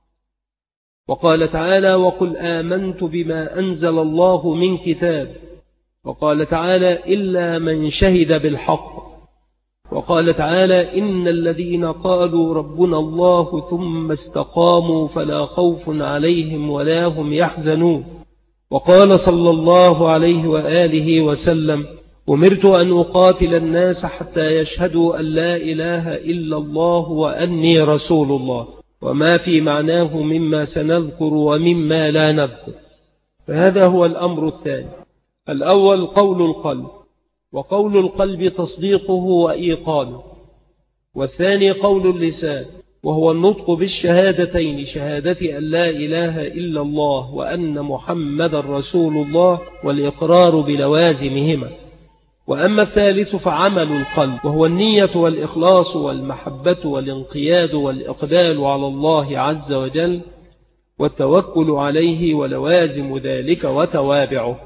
وقال تعالى وقل آمنت بما أنزل الله من كتاب. وقال تعالى إلا من شهد بالحق. وقال تعالى إن الذين قالوا ربنا الله ثم استقاموا فلا خوف عليهم ولا هم يحزنون. وقال صلى الله عليه وآله وسلم أمرت أن أقاتل الناس حتى يشهدوا أن لا إله إلا الله وأني رسول الله، وما في معناه مما سنذكر ومما لا نذكر. فهذا هو الأمر الثاني. الأول قول القلب، وقول القلب تصديقه وإيقانه. والثاني قول اللسان، وهو النطق بالشهادتين، شهادة أن لا إله إلا الله وأن محمد رسول الله، والإقرار بلوازمهما. وأما الثالث فعمل القلب، وهو النية والإخلاص والمحبة والانقياد والإقبال على الله عز وجل، والتوكل عليه ولوازم ذلك وتوابعه.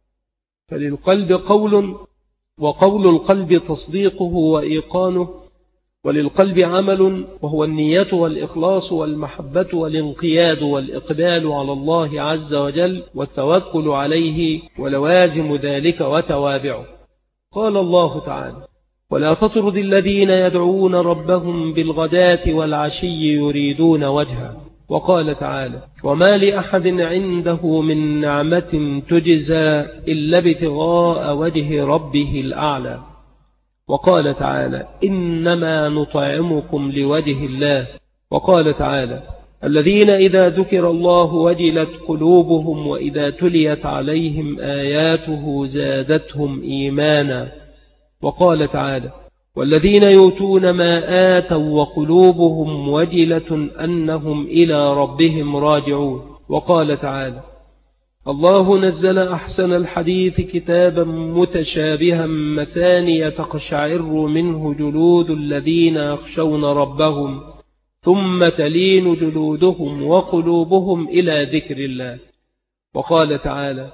فللقلب قول، وقول القلب تصديقه وإيقانه، وللقلب عمل، وهو النية والإخلاص والمحبة والانقياد والإقبال على الله عز وجل، والتوكل عليه ولوازم ذلك وتوابعه. قال الله تعالى ولا تطرد الذين يدعون ربهم بالغداة والعشي يريدون وجهه. وقال تعالى وما لأحد عنده من نعمة تجزى إلا ابتغاء وجه ربه الأعلى. وقال تعالى إنما نطعمكم لوجه الله. وقال تعالى الذين إذا ذكر الله وجلت قلوبهم وإذا تليت عليهم آياته زادتهم إيمانا. وقال تعالى والذين يؤتون ما آتوا وقلوبهم وجلة أنهم إلى ربهم راجعون. وقال تعالى الله نزل أحسن الحديث كتابا متشابها مثانية تقشعر منه جلود الذين يخشون ربهم ثم تلين جلودهم وقلوبهم إلى ذكر الله. وقال تعالى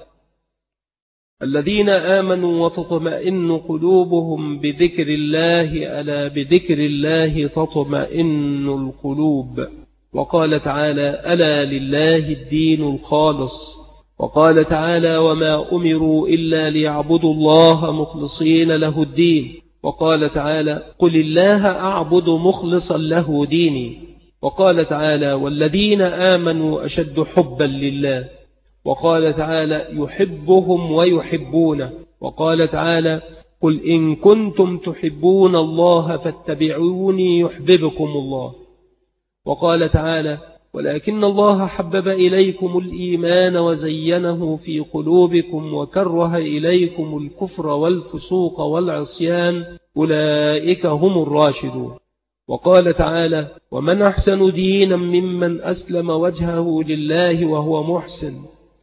الذين آمنوا وتطمئن قلوبهم بذكر الله ألا بذكر الله تطمئن القلوب. وقال تعالى ألا لله الدين الخالص. وقال تعالى وما أمروا إلا ليعبدوا الله مخلصين له الدين. وقال تعالى قل الله أعبد مخلصا له ديني. وقال تعالى والذين آمنوا أشد حبا لله. وقال تعالى يحبهم ويحبونه. وقال تعالى قل إن كنتم تحبون الله فاتبعوني يحببكم الله. وقال تعالى ولكن الله حبب إليكم الإيمان وزينه في قلوبكم وكره إليكم الكفر والفسوق والعصيان أولئك هم الراشدون. وقال تعالى ومن أحسن دينا ممن أسلم وجهه لله وهو محسن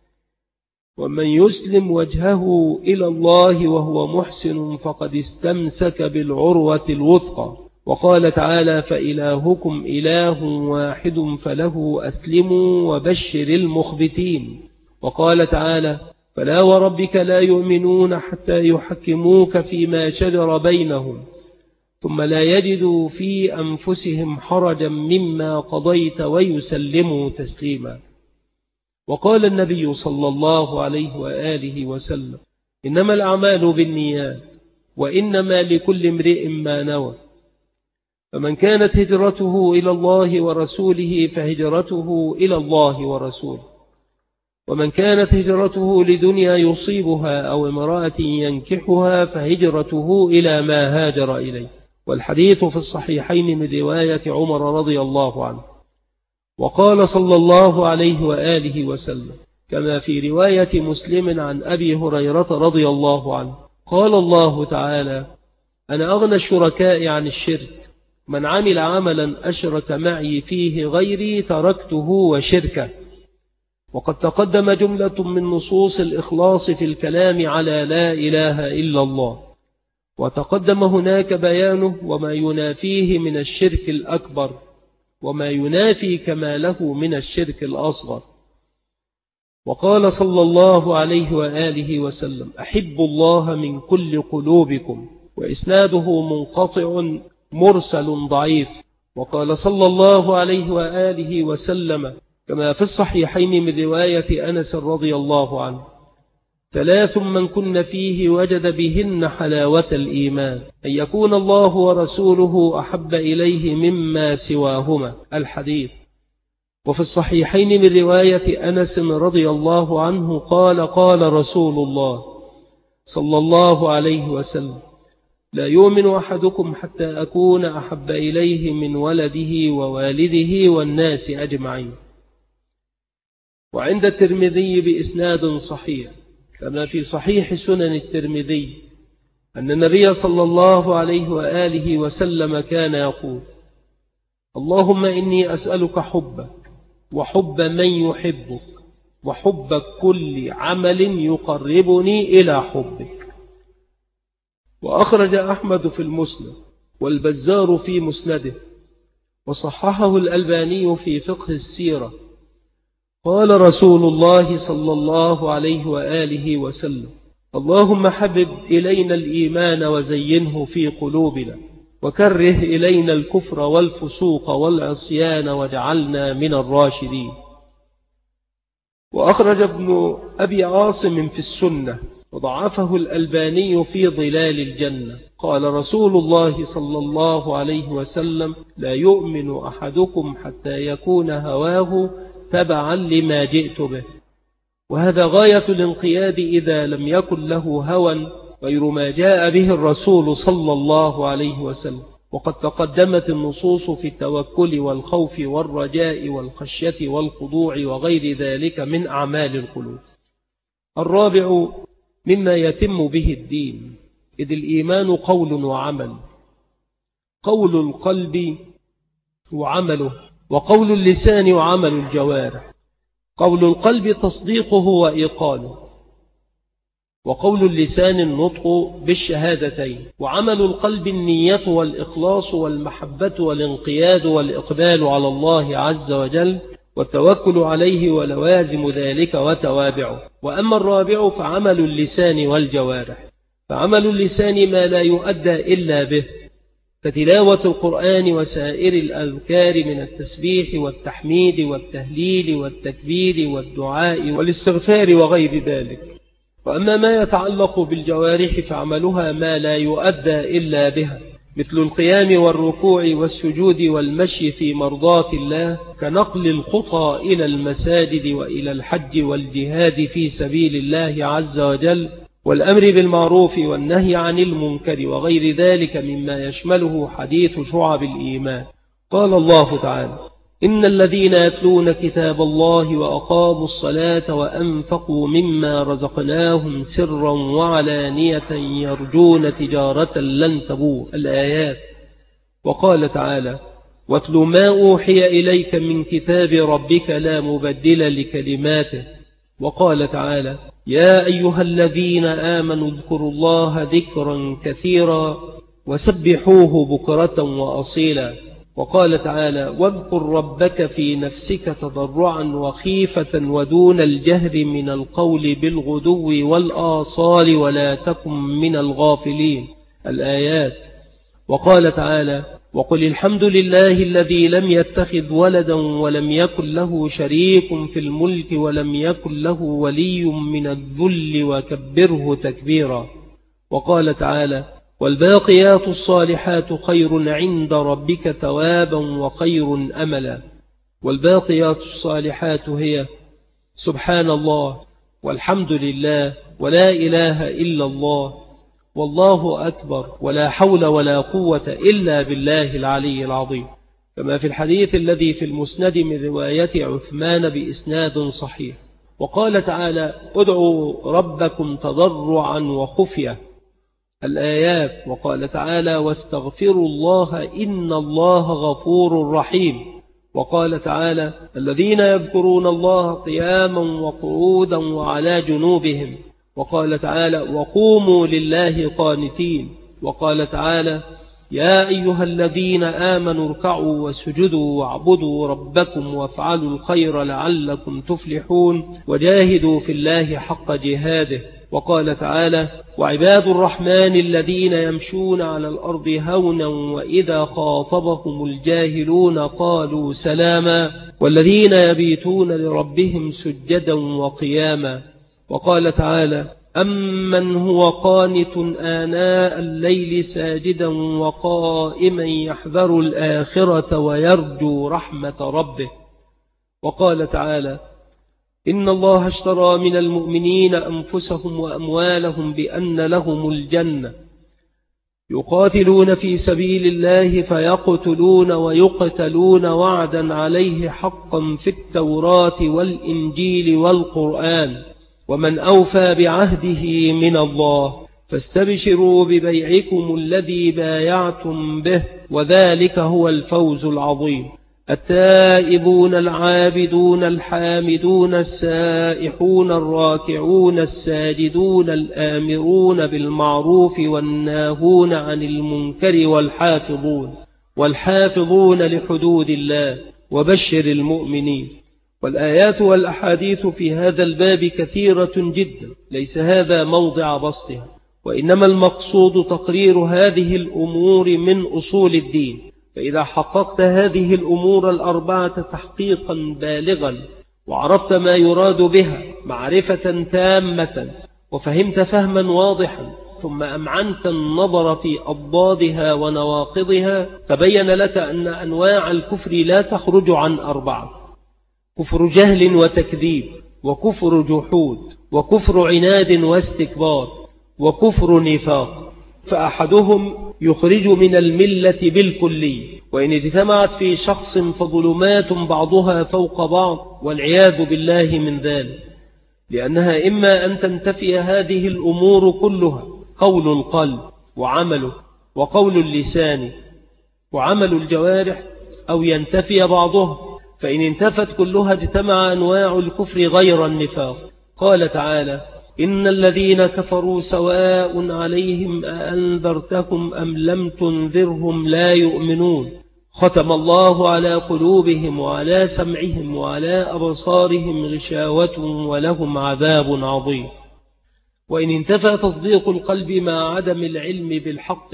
ومن يسلم وجهه إلى الله وهو محسن فقد استمسك بالعروة الوثقى. وقال تعالى فإلهكم إله واحد فله أسلموا وبشر المخبتين. وقال تعالى فلا وربك لا يؤمنون حتى يحكموك فيما شجر بينهم ثم لا يجدوا في أنفسهم حرجا مما قضيت ويسلموا تسليما. وقال النبي صلى الله عليه وآله وسلم إنما الأعمال بالنيات وإنما لكل امرئ ما نوى. فمن كانت هجرته إلى الله ورسوله فهجرته إلى الله ورسوله، ومن كانت هجرته لدنيا يصيبها أو امرأة ينكحها فهجرته إلى ما هاجر إليه. والحديث في الصحيحين من رواية عمر رضي الله عنه. وقال صلى الله عليه وآله وسلم كما في رواية مسلم عن أبي هريرة رضي الله عنه قال الله تعالى أنا أغنى الشركاء عن الشرك من عمل عملا أشرك معي فيه غيري تركته وشركه. وقد تقدم جملة من نصوص الإخلاص في الكلام على لا إله إلا الله، وتقدم هناك بيانه وما ينافيه من الشرك الأكبر وما ينافي كماله من الشرك الأصغر. وقال صلى الله عليه وآله وسلم: أحب الله من كل قلوبكم، وإسناده منقطع مرسل ضعيف. وقال صلى الله عليه وآله وسلم كما في الصحيحين من رواية أنس رضي الله عنه: ثلاث من كن فيه وجد بهن حلاوة الإيمان، أن يكون الله ورسوله أحب إليه مما سواهما. الحديث. وفي الصحيحين من رواية أنس رضي الله عنه قال: قال رسول الله صلى الله عليه وسلم: لا يؤمن أحدكم حتى أكون أحب إليه من ولده ووالده والناس أجمعين. وعند الترمذي بإسناد صحيح كما في صحيح سنن الترمذي أن النبي صلى الله عليه وآله وسلم كان يقول: اللهم إني أسألك حبك وحب من يحبك وحب كل عمل يقربني إلى حبك. وأخرج أحمد في المسند والبزار في مسنده، وصححه الألباني في فقه السيرة. قال رسول الله صلى الله عليه وآله وسلم: اللهم حبب إلينا الإيمان وزينه في قلوبنا، وكره إلينا الكفر والفسوق والعصيان واجعلنا من الراشدين. وأخرج ابن أبي عاصم في السنة وضعفه الألباني في ظلال الجنة. قال رسول الله صلى الله عليه وسلم: لا يؤمن أحدكم حتى يكون هواه تبعا لما جئت به. وهذا غاية الانقياد إذا لم يكن له هوى غير ما جاء به الرسول صلى الله عليه وسلم. وقد تقدمت النصوص في التوكل والخوف والرجاء والخشية والخضوع وغير ذلك من أعمال القلوب. الرابع مما يتم به الدين، إذ الإيمان قول وعمل. قول القلب وعمله، وقول اللسان وعمل الجوارح. قول القلب تصديقه وإيقانه، وقول اللسان النطق بالشهادتين، وعمل القلب النية والإخلاص والمحبة والانقياد والإقبال على الله عز وجل والتوكل عليه ولوازم ذلك وتوابعه. وأما الرابع فعمل اللسان والجوارح. فعمل اللسان ما لا يؤدى إلا به، كتلاوة القرآن وسائر الأذكار من التسبيح والتحميد والتهليل والتكبير والدعاء والاستغفار وغير ذلك. وأما ما يتعلق بالجوارح فعملها ما لا يؤدى إلا بها، مثل القيام والركوع والسجود والمشي في مرضاة الله، كنقل الخطى إلى المساجد وإلى الحج والجهاد في سبيل الله عز وجل، والأمر بالمعروف والنهي عن المنكر وغير ذلك مما يشمله حديث شعب الإيمان. قال الله تعالى: إن الذين يتلون كتاب الله وأقاموا الصلاة وأنفقوا مما رزقناهم سرا وعلانية يرجون تجارة لن تبور. الآيات. وقال تعالى: واتل ما أوحي إليك من كتاب ربك لا مبدل لكلماته. وقال تعالى: يا أيها الذين آمنوا اذكروا الله ذكرا كثيرا وسبحوه بكرة وأصيلا. وقال تعالى: واذكر ربك في نفسك تضرعا وخيفة ودون الجهر من القول بالغدو والآصال ولا تكن من الغافلين. الآيات. وقال تعالى: وقل الحمد لله الذي لم يتخذ ولدا ولم يكن له شريك في الملك ولم يكن له ولي من الذل وكبره تكبيرا. وقال تعالى: والباقيات الصالحات خير عند ربك ثوابا وخير أملا. والباقيات الصالحات هي سبحان الله والحمد لله ولا إله إلا الله والله أكبر ولا حول ولا قوة إلا بالله العلي العظيم، كما في الحديث الذي في المسند من رواية عثمان بإسناد صحيح. وقال تعالى: ادعوا ربكم تضرعا وخفية. الآيات. وقال تعالى واستغفروا الله إن الله غفور رحيم. وقال تعالى الذين يذكرون الله قياما وقعودا وعلى جنوبهم. وقال تعالى وقوموا لله قانتين. وقال تعالى يا أيها الذين آمنوا اركعوا واسجدوا واعبدوا ربكم وافعلوا الخير لعلكم تفلحون وجاهدوا في الله حق جهاده. وقال تعالى وعباد الرحمن الذين يمشون على الأرض هونا وإذا خاطبهم الجاهلون قالوا سلاما والذين يبيتون لربهم سجدا وقياما. وقال تعالى أمن هو قانت آناء الليل ساجدا وقائما يحذر الآخرة ويرجو رحمة ربه. وقال تعالى إن الله اشترى من المؤمنين أنفسهم وأموالهم بأن لهم الجنة يقاتلون في سبيل الله فيقتلون ويقتلون وعدا عليه حقا في التوراة والإنجيل والقرآن ومن أوفى بعهده من الله فاستبشروا ببيعكم الذي بايعتم به وذلك هو الفوز العظيم. التائبون العابدون الحامدون السائحون الراكعون الساجدون الآمرون بالمعروف والناهون عن المنكر والحافظون والحافظون لحدود الله وبشر المؤمنين. والآيات والأحاديث في هذا الباب كثيرة جدا، ليس هذا موضع بسطها، وإنما المقصود تقرير هذه الأمور من أصول الدين. فإذا حققت هذه الأمور الأربعة تحقيقا بالغا وعرفت ما يراد بها معرفة تامة وفهمت فهما واضحا ثم أمعنت النظر في أضدادها ونواقضها تبين لك أن أنواع الكفر لا تخرج عن أربعة: كفر جهل وتكذيب، وكفر جحود، وكفر عناد واستكبار، وكفر نفاق. فأحدهم يخرج من الملة بالكلي، وإن اجتمعت في شخص فظلمات بعضها فوق بعض والعياذ بالله من ذلك، لأنها إما أن تنتفي هذه الأمور كلها قول القلب وعمله وقول اللسان وعمل الجوارح، أو ينتفي بعضها، فإن انتفت كلها اجتمع أنواع الكفر غير النفاق. قال تعالى إن الذين كفروا سواء عليهم أأنذرتهم أم لم تنذرهم لا يؤمنون ختم الله على قلوبهم وعلى سمعهم وعلى أبصارهم غشاوة ولهم عذاب عظيم. وإن انتفى تصديق القلب مع عدم العلم بالحق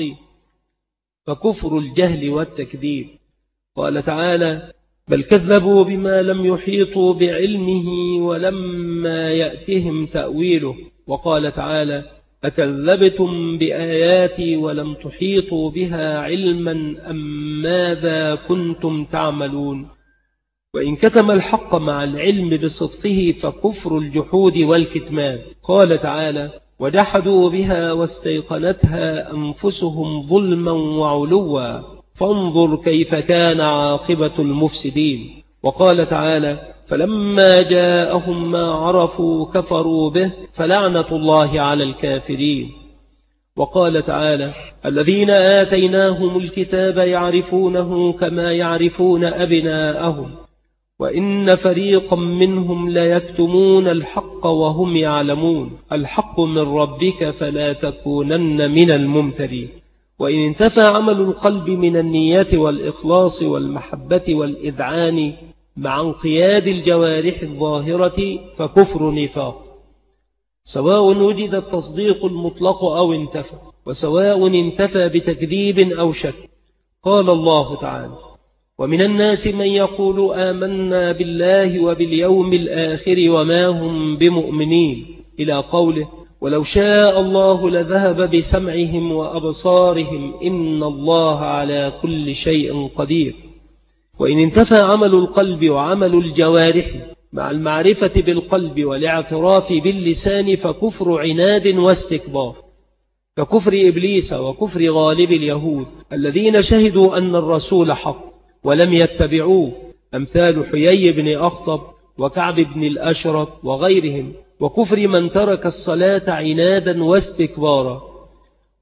فكفر الجهل والتكذيب. قال تعالى بل كذبوا بما لم يحيطوا بعلمه ولما يأتهم تأويله. وقال تعالى أكذبتم بآياتي ولم تحيطوا بها علما أم ماذا كنتم تعملون. وإن كتم الحق مع العلم بصدقه فكفر الجحود والكتمان. قال تعالى وجحدوا بها واستيقنتها أنفسهم ظلما وعلوا فانظر كيف كان عاقبة المفسدين. وقال تعالى فلما جاءهم ما عرفوا كفروا به فلعنة الله على الكافرين. وقال تعالى الذين آتيناهم الكتاب يعرفونه كما يعرفون أبناءهم وإن فريقا منهم ليكتمون الحق وهم يعلمون الحق من ربك فلا تكونن من الممترين. وإن انتفى عمل القلب من النية والإخلاص والمحبة والإذعان مع انقياد الجوارح الظاهرة فكفر نفاق، سواء وجد التصديق المطلق أو انتفى، وسواء انتفى بتكذيب أو شك. قال الله تعالى ومن الناس من يقول آمنا بالله وباليوم الآخر وما هم بمؤمنين إلى قوله ولو شاء الله لذهب بسمعهم وأبصارهم إن الله على كل شيء قدير. وإن انتفى عمل القلب وعمل الجوارح مع المعرفة بالقلب والاعتراف باللسان فكفر عناد واستكبار، ككفر إبليس وكفر غالب اليهود الذين شهدوا أن الرسول حق ولم يتبعوه، أمثال حيي بن أخطب وكعب بن الأشرف وغيرهم، وكفر من ترك الصلاة عنادا واستكبارا.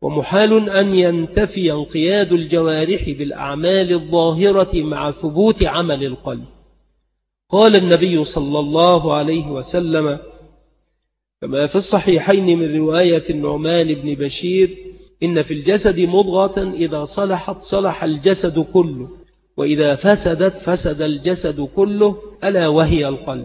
ومحال أن ينتفي انقياد الجوارح بالأعمال الظاهرة مع ثبوت عمل القلب. قال النبي صلى الله عليه وسلم كما في الصحيحين من رواية النعمان بن بشير: إن في الجسد مضغة إذا صلحت صلح الجسد كله، وإذا فسدت فسد الجسد كله، ألا وهي القلب.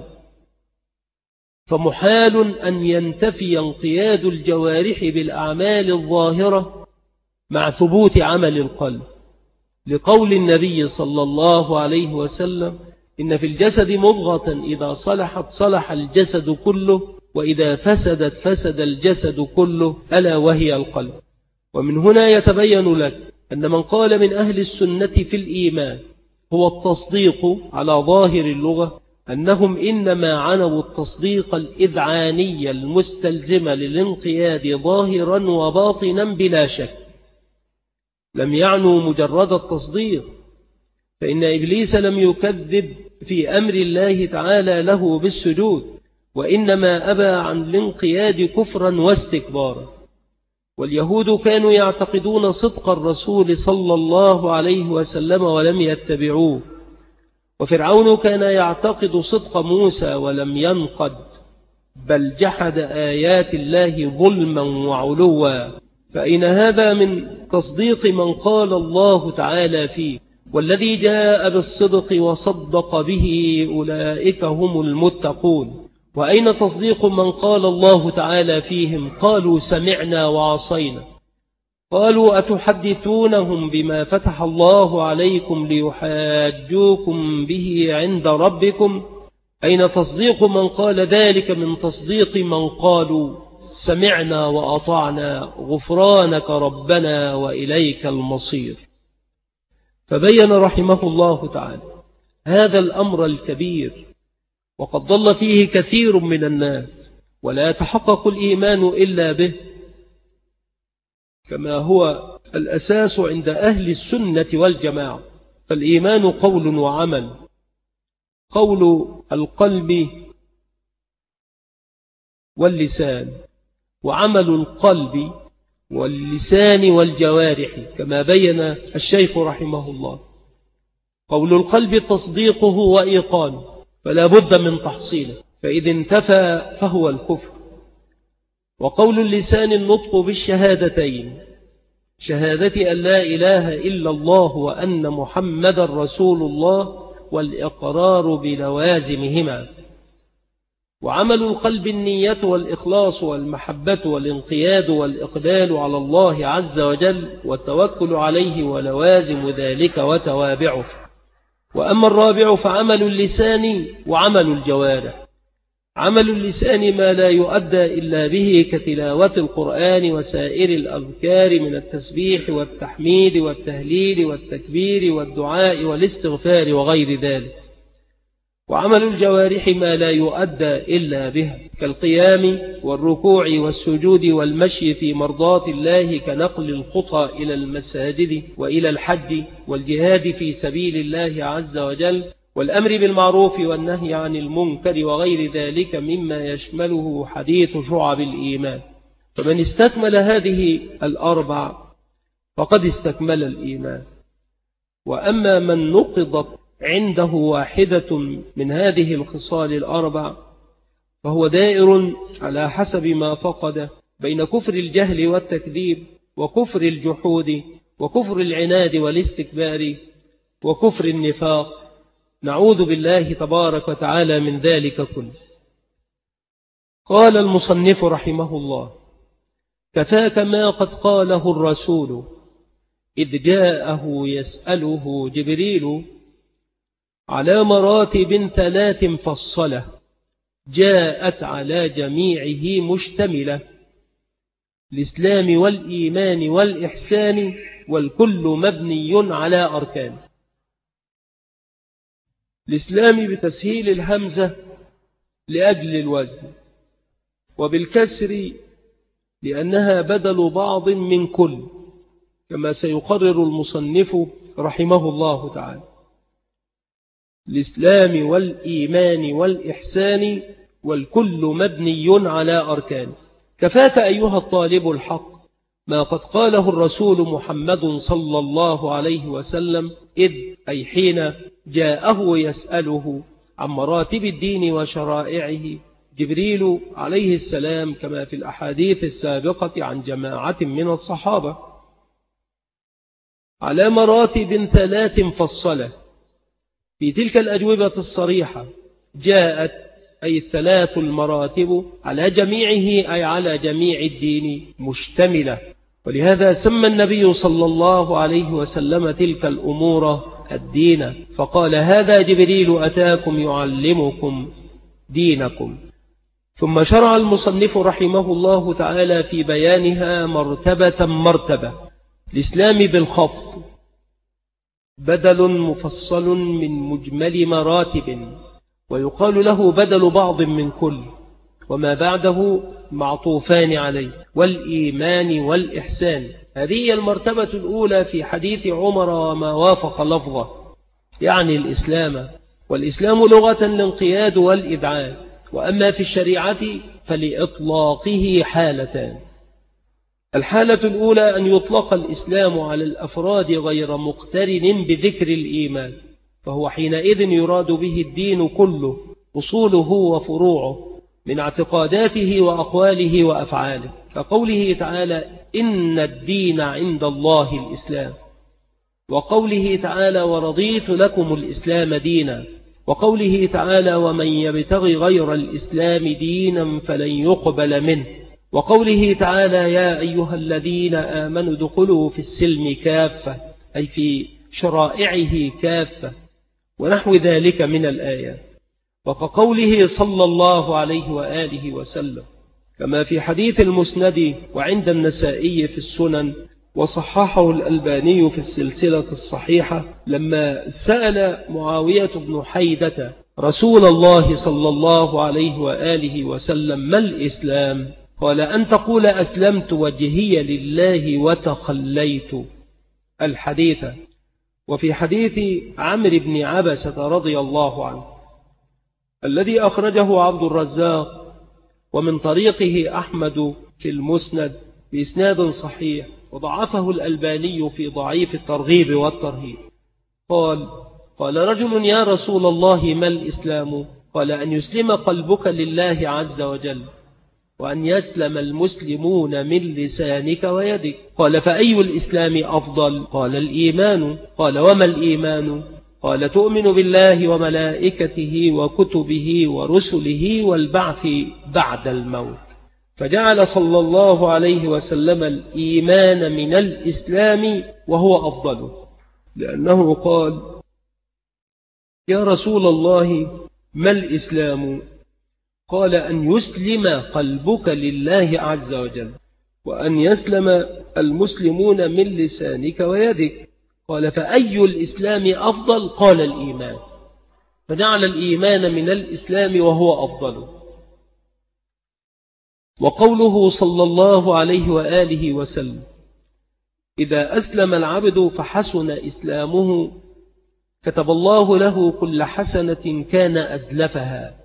فمحال أن ينتفي انقياد الجوارح بالأعمال الظاهرة مع ثبوت عمل القلب، لقول النبي صلى الله عليه وسلم: إن في الجسد مضغة إذا صلحت صلح الجسد كله، وإذا فسدت فسد الجسد كله، ألا وهي القلب. ومن هنا يتبين لك أن من قال من أهل السنة في الإيمان هو التصديق على ظاهر اللغة، أنهم إنما عنوا التصديق الإذعاني المستلزم للانقياد ظاهرا وباطنا بلا شك، لم يعنوا مجرد التصديق، فإن إبليس لم يكذب في أمر الله تعالى له بالسجود، وإنما أبى عن الانقياد كفرا واستكبارا. واليهود كانوا يعتقدون صدق الرسول صلى الله عليه وسلم ولم يتبعوه، وفرعون كان يعتقد صدق موسى ولم ينقد، بل جحد آيات الله ظلما وعلوا. فإن هذا من تصديق من قال الله تعالى فيه: والذي جاء بالصدق وصدق به أولئك هم المتقون؟ وأين تصديق من قال الله تعالى فيهم: قالوا سمعنا وعصينا؟ قالوا أتحدثونهم بما فتح الله عليكم ليحاجوكم به عند ربكم؟ أين تصديق من قال ذلك من تصديق من قالوا سمعنا وأطعنا غفرانك ربنا وإليك المصير؟ فبين رحمه الله تعالى هذا الأمر الكبير، وقد ضل فيه كثير من الناس، ولا يتحقق الإيمان إلا به، كما هو الأساس عند أهل السنة والجماعة. فالإيمان قول وعمل، قول القلب واللسان، وعمل القلب واللسان والجوارح، كما بين الشيخ رحمه الله. قول القلب تصديقه وإيقانه، فلا بد من تحصيله، فإذا انتفى فهو الكفر. وقول اللسان النطق بالشهادتين، شهادة أن لا إله إلا الله وأن محمد رسول الله، والإقرار بلوازمهما. وعمل القلب النية والإخلاص والمحبة والانقياد والإقبال على الله عز وجل والتوكل عليه ولوازم ذلك وتوابعه. وأما الرابع فعمل اللسان وعمل الجوارح. عمل اللسان ما لا يؤدى إلا به كتلاوة القرآن وسائر الأذكار من التسبيح والتحميد والتهليل والتكبير والدعاء والاستغفار وغير ذلك. وعمل الجوارح ما لا يؤدى إلا بها كالقيام والركوع والسجود والمشي في مرضاة الله، كنقل الخطى إلى المساجد وإلى الحج والجهاد في سبيل الله عز وجل، والأمر بالمعروف والنهي عن المنكر وغير ذلك مما يشمله حديث شعب الإيمان. فمن استكمل هذه الأربع فقد استكمل الإيمان. وأما من نقضت عنده واحدة من هذه الخصال الأربع فهو دائر على حسب ما فقد بين كفر الجهل والتكذيب، وكفر الجحود، وكفر العناد والاستكبار، وكفر النفاق. نعوذ بالله تبارك وتعالى من ذلك كله. قال المصنف رحمه الله: كفاك ما قد قاله الرسول إذ جاءه يسأله جبريل، على مراتب ثلاث فصلة جاءت على جميعه مشتملة: الإسلام والإيمان والإحسان، والكل مبني على أركان. الإسلام بتسهيل الهمزة لأجل الوزن، وبالكسر لأنها بدل بعض من كل، كما سيقرر المصنف رحمه الله تعالى. الإسلام والإيمان والإحسان، والكل مبني على أركان. كفاك أيها الطالب الحق ما قد قاله الرسول محمد صلى الله عليه وسلم إذ أي حين جاءه يسأله عن مراتب الدين وشرائعه جبريل عليه السلام كما في الأحاديث السابقة عن جماعة من الصحابة على مراتب ثلاث فصلة. في تلك الأجوبة الصريحة جاءت أي الثلاث المراتب على جميعه أي على جميع الدين مشتملة، ولهذا سمى النبي صلى الله عليه وسلم تلك الأمور الدين، فقال هذا جبريل أتاكم يعلمكم دينكم. ثم شرع المصنف رحمه الله تعالى في بيانها مرتبة مرتبة. الإسلام بالخفض بدل مفصل من مجمل مراتب، ويقال له بدل بعض من كل، وما بعده معطوفان عليه، والإيمان والإحسان. هذه المرتبة الأولى في حديث عمر وما وافق لفظه، يعني الإسلام. والإسلام لغة الانقياد والإذعان، وأما في الشريعة فلإطلاقه حالتان. الحالة الأولى أن يطلق الإسلام على الأفراد غير مقترن بذكر الإيمان، فهو حينئذ يراد به الدين كله، أصوله وفروعه من اعتقاداته وأقواله وأفعاله، كقوله تعالى إن الدين عند الله الإسلام، وقوله تعالى ورضيت لكم الإسلام دينا، وقوله تعالى ومن يبتغي غير الإسلام دينا فلن يقبل منه، وقوله تعالى يا أيها الذين آمنوا ادخلوا في السلم كافة أي في شرائعه كافة، ونحو ذلك من الآيات. وكقوله صلى الله عليه وآله وسلم كما في حديث المسند وعند النسائي في السنن وصححه الألباني في السلسلة الصحيحة لما سأل معاوية بن حيدة رسول الله صلى الله عليه وآله وسلم ما الإسلام؟ قال أن تقول أسلمت وجهي لله وتخليت الحديث. وفي حديث عمرو بن عبسة رضي الله عنه الذي أخرجه عبد الرزاق ومن طريقه أحمد في المسند بإسناد صحيح، وضعفه الألباني في ضعيف الترغيب والترهيب، قال قال رجل يا رسول الله ما الإسلام؟ قال أن يسلم قلبك لله عز وجل، وأن يسلم المسلمون من لسانك ويدك. قال فأي الإسلام أفضل؟ قال الإيمان. قال وما الإيمان؟ قال تؤمن بالله وملائكته وكتبه ورسله والبعث بعد الموت. فجعل صلى الله عليه وسلم الإيمان من الإسلام وهو أفضله، لأنه قال يا رسول الله ما الإسلام؟ قال أن يسلم قلبك لله عز وجل، وأن يسلم المسلمون من لسانك ويدك. قال فأي الإسلام أفضل؟ قال الإيمان. فجعل الإيمان من الإسلام وهو أفضله. وقوله صلى الله عليه وآله وسلم إذا أسلم العبد فحسن إسلامه كتب الله له كل حسنة كان أزلفها،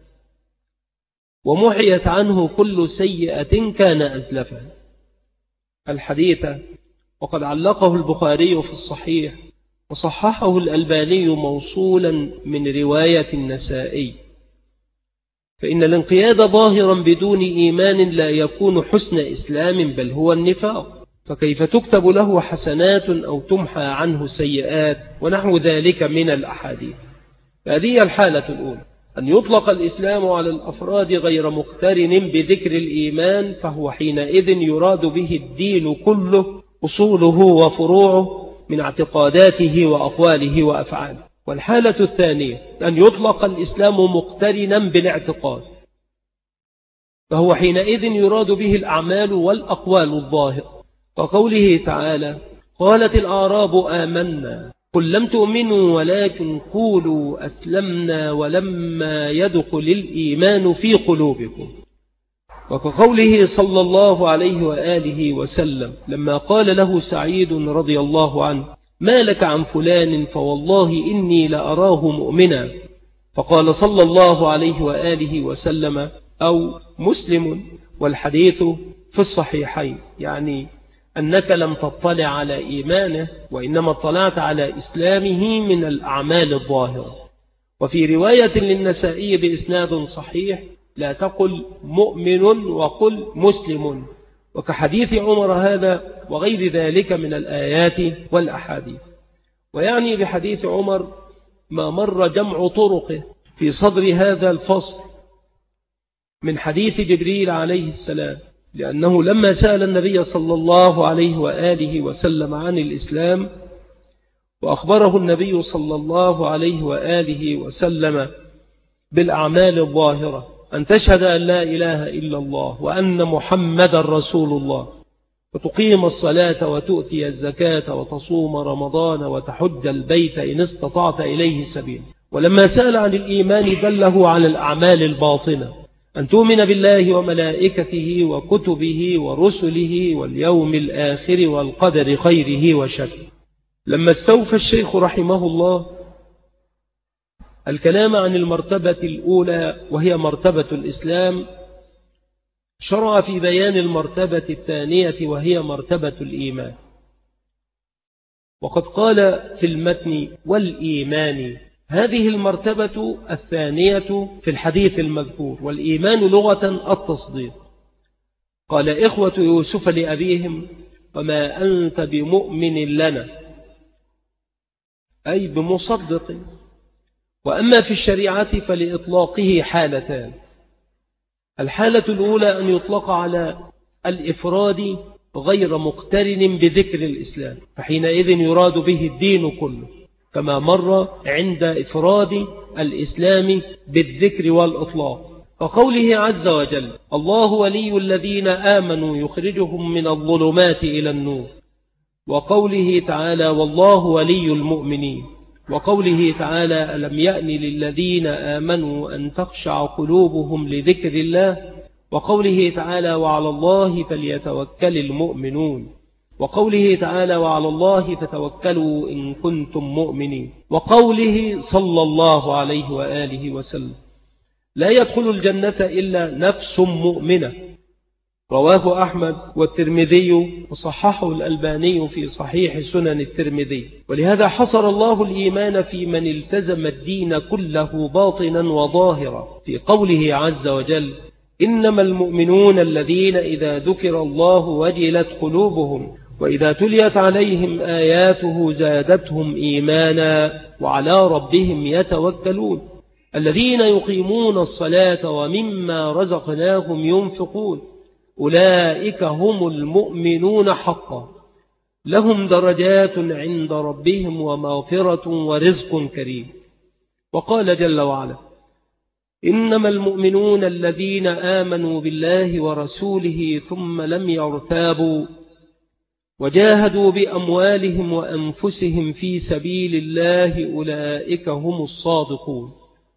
ومحيت عنه كل سيئة كان أزلفها الحديث. وقد علقه البخاري في الصحيح وصححه الألباني موصولا من رواية النسائي. فإن الانقياد ظاهرا بدون إيمان لا يكون حسن إسلام بل هو النفاق، فكيف تكتب له حسنات أو تمحى عنه سيئات ونحو ذلك من الأحاديث. هذه الحالة الأولى أن يطلق الإسلام على الأفراد غير مقترن بذكر الإيمان، فهو حينئذ يراد به الدين كله، أصوله وفروعه من اعتقاداته وأقواله وأفعاله. والحالة الثانية أن يطلق الإسلام مقترنا بالاعتقاد، فهو حينئذ يراد به الأعمال والأقوال الظاهرة، وقوله تعالى قالت الأعراب آمنا قل لم تؤمنوا ولكن قولوا أسلمنا ولما يدخل الإيمان في قلوبكم. وكقوله صلى الله عليه وآله وسلم لما قال له سعيد رضي الله عنه ما لك عن فلان فوالله إني لأراه مؤمنا، فقال صلى الله عليه وآله وسلم أو مسلم، والحديث في الصحيحين، يعني أنك لم تطلع على إيمانه، وإنما اطلعت على إسلامه من الأعمال الظاهرة. وفي رواية للنسائي بإسناد صحيح: لا تقل مؤمن وقل مسلم، وكحديث عمر هذا وغير ذلك من الآيات والأحاديث. ويعني بحديث عمر ما مر جمع طرقه في صدر هذا الفصل من حديث جبريل عليه السلام، لأنه لما سأل النبي صلى الله عليه وآله وسلم عن الإسلام، وأخبره النبي صلى الله عليه وآله وسلم بالأعمال الظاهرة: أن تشهد أن لا إله إلا الله وأن محمد رسول الله، وتقيم الصلاة وتؤتي الزكاة وتصوم رمضان وتحج البيت إن استطعت إليه سبيل. ولما سأل عن الإيمان دله على الأعمال الباطنة: أن تؤمن بالله وملائكته وكتبه ورسله واليوم الآخر والقدر خيره وشره. لما استوفى الشيخ رحمه الله الكلام عن المرتبة الأولى وهي مرتبة الإسلام، شرع في بيان المرتبة الثانية وهي مرتبة الإيمان. وقد قال في المتن: والإيمان. هذه المرتبة الثانية في الحديث المذكور. والإيمان لغة التصديق. قال إخوة يوسف لأبيهم: وما أنت بمؤمن لنا، أي بمصدق. وأما في الشريعة فلإطلاقه حالتان: الحالة الأولى أن يطلق على الإفراد غير مقترن بذكر الإسلام، فحينئذ يراد به الدين كله، كما مر عند إفراد الإسلام بالذكر والإطلاق، كقوله عز وجل: الله ولي الذين آمنوا يخرجهم من الظلمات إلى النور، وقوله تعالى: والله ولي المؤمنين، وقوله تعالى: ألم يأن للذين آمنوا أن تخشع قلوبهم لذكر الله، وقوله تعالى: وعلى الله فليتوكل المؤمنون، وقوله تعالى: وعلى الله فتوكلوا إن كنتم مؤمنين، وقوله صلى الله عليه وآله وسلم: لا يدخل الجنة إلا نفس مؤمنة. رواه أحمد والترمذي وصححه الألباني في صحيح سنن الترمذي. ولهذا حصر الله الإيمان في من التزم الدين كله باطنا وظاهرا في قوله عز وجل: إنما المؤمنون الذين إذا ذكر الله وجلت قلوبهم وإذا تليت عليهم آياته زادتهم إيمانا وعلى ربهم يتوكلون الذين يقيمون الصلاة ومما رزقناهم ينفقون أولئك هم المؤمنون حقا لهم درجات عند ربهم ومغفرة ورزق كريم. وقال جل وعلا: إنما المؤمنون الذين آمنوا بالله ورسوله ثم لم يرتابوا وجاهدوا بأموالهم وأنفسهم في سبيل الله أولئك هم الصادقون.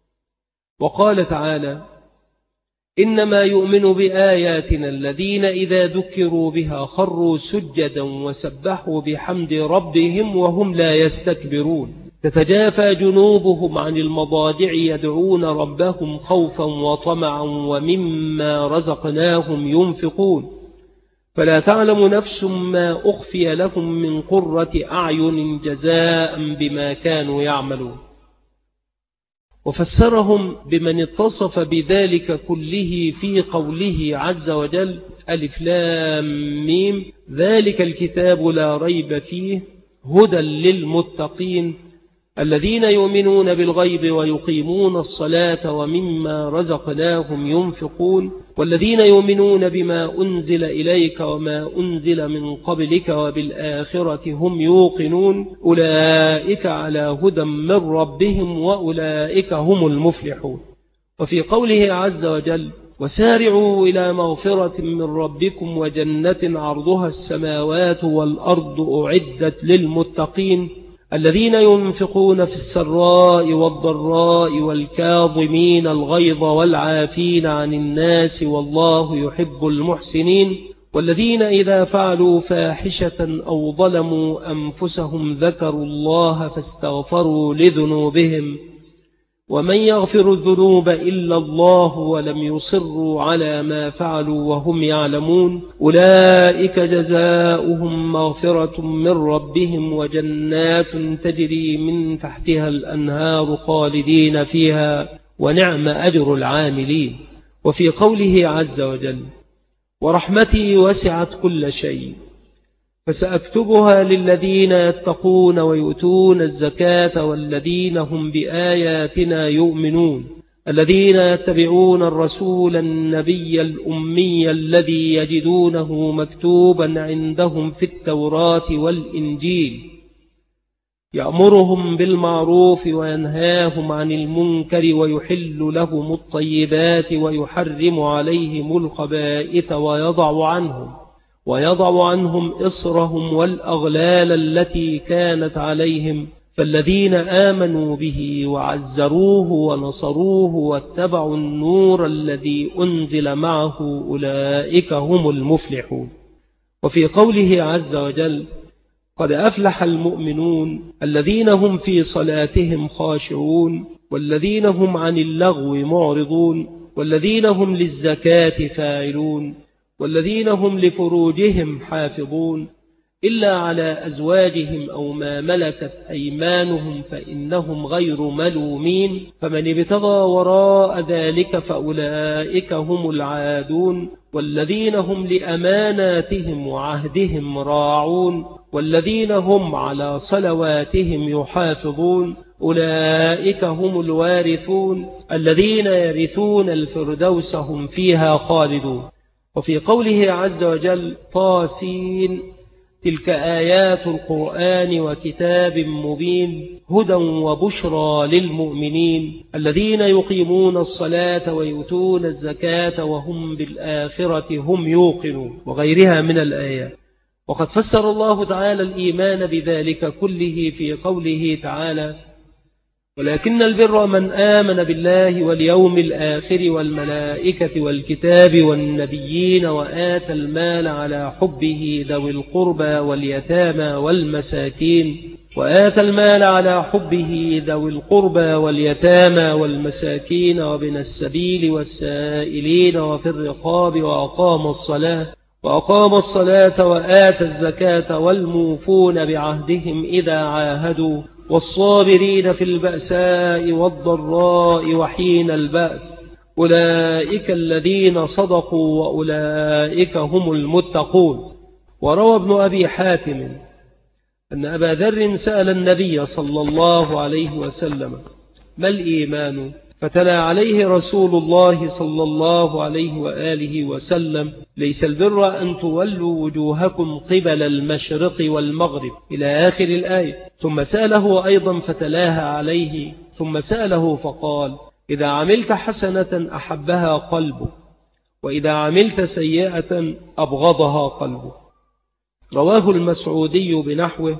وقال تعالى: إنما يؤمن بآياتنا الذين إذا ذكروا بها خروا سجدا وسبحوا بحمد ربهم وهم لا يستكبرون تتجافى جنوبهم عن المضاجع يدعون ربهم خوفا وطمعا ومما رزقناهم ينفقون فلا تعلم نفس ما أخفي لهم من قرة أعين جزاء بما كانوا يعملون. وفسرهم بمن اتصف بذلك كله في قوله عز وجل: ألف لام ميم ذلك الكتاب لا ريب فيه هدى للمتقين الذين يؤمنون بالغيب ويقيمون الصلاة ومما رزقناهم ينفقون والذين يؤمنون بما أنزل إليك وما أنزل من قبلك وبالآخرة هم يوقنون أولئك على هدى من ربهم وأولئك هم المفلحون. وفي قوله عز وجل: وسارعوا إلى مغفرة من ربكم وجنة عرضها السماوات والأرض أعدت للمتقين الذين ينفقون في السراء والضراء والكاظمين الغيظ والعافين عن الناس والله يحب المحسنين والذين إذا فعلوا فاحشة أو ظلموا أنفسهم ذكروا الله فاستغفروا لذنوبهم ومن يغفر الذنوب إلا الله ولم يصروا على ما فعلوا وهم يعلمون أولئك جزاؤهم مغفرة من ربهم وجنات تجري من تحتها الأنهار خالدين فيها ونعم أجر العاملين. وفي قوله عز وجل ورحمتي وسعت كل شيء فسأكتبها للذين يتقون ويؤتون الزكاة والذين هم بآياتنا يؤمنون الذين يتبعون الرسول النبي الأمي الذي يجدونه مكتوبا عندهم في التوراة والإنجيل يأمرهم بالمعروف وينهاهم عن المنكر ويحل لهم الطيبات ويحرم عليهم الخبائث ويضع عنهم ويضع عنهم إصرهم والأغلال التي كانت عليهم فالذين آمنوا به وعزروه ونصروه واتبعوا النور الذي أنزل معه أولئك هم المفلحون. وفي قوله عز وجل قد أفلح المؤمنون الذين هم في صلاتهم خاشعون والذين هم عن اللغو معرضون والذين هم للزكاة فاعلون والذين هم لفروجهم حافظون إلا على أزواجهم أو ما ملكت أيمانهم فإنهم غير ملومين فمن ابتغى وراء ذلك فأولئك هم العادون والذين هم لأماناتهم وعهدهم راعون والذين هم على صلواتهم يحافظون أولئك هم الوارثون الذين يرثون الفردوس هم فيها خالدون. وفي قوله عز وجل طاسين تلك آيات القرآن وكتاب مبين هدى وبشرى للمؤمنين الذين يقيمون الصلاة ويؤتون الزكاة وهم بالآخرة هم يوقنون وغيرها من الآيات. وقد فسر الله تعالى الإيمان بذلك كله في قوله تعالى ولكن البر من آمن بالله واليوم الآخر والملائكة والكتاب والنبيين وآتى المال على حبه ذوي القربى واليتامى والمساكين وآتى المال على حبه ذوي القربى واليتامى والمساكين وابن السبيل والسائلين وفي الرقاب وأقام الصلاة وأقام الصلاة وآتى الزكاة والموفون بعهدهم إذا عاهدوا والصابرين في البأساء والضراء وحين البأس أولئك الذين صدقوا وأولئك هم المتقون. وروى ابن أبي حاتم أن أبا ذر سأل النبي صلى الله عليه وسلم ما الإيمان؟ فتلا عليه رسول الله صلى الله عليه وآله وسلم ليس البر أن تولوا وجوهكم قبل المشرق والمغرب إلى آخر الآية. ثم سأله أيضا فتلاها عليه ثم سأله فقال إذا عملت حسنة أحبها قلبه وإذا عملت سيئة أبغضها قلبه. رواه المسعودي بنحوه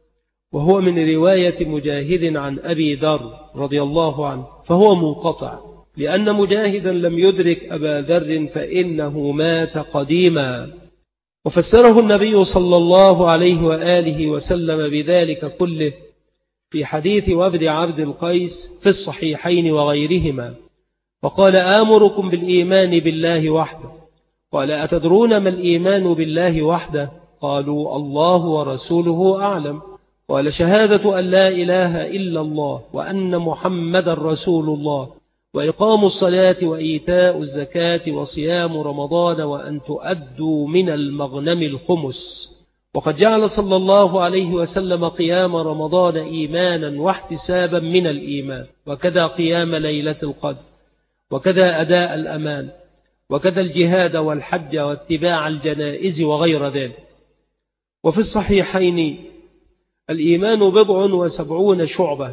وهو من رواية مجاهد عن أبي ذر رضي الله عنه فهو منقطع لأن مجاهدا لم يدرك أبا ذر فإنه مات قديما. وفسره النبي صلى الله عليه وآله وسلم بذلك كله في حديث وفد عبد القيس في الصحيحين وغيرهما فقال آمركم بالإيمان بالله وحده. قال أتدرون ما الإيمان بالله وحده؟ قالوا الله ورسوله أعلم. قال شهادة أن لا إله إلا الله وأن محمد رسول الله وإقام الصلاة وإيتاء الزكاة وصيام رمضان وأن تؤدوا من المغنم الخمس. وقد جعل صلى الله عليه وسلم قيام رمضان إيمانا واحتسابا من الإيمان وكذا قيام ليلة القدر وكذا أداء الأمان وكذا الجهاد والحج واتباع الجنائز وغير ذلك. وفي الصحيحين الإيمان بضع وسبعون شعبة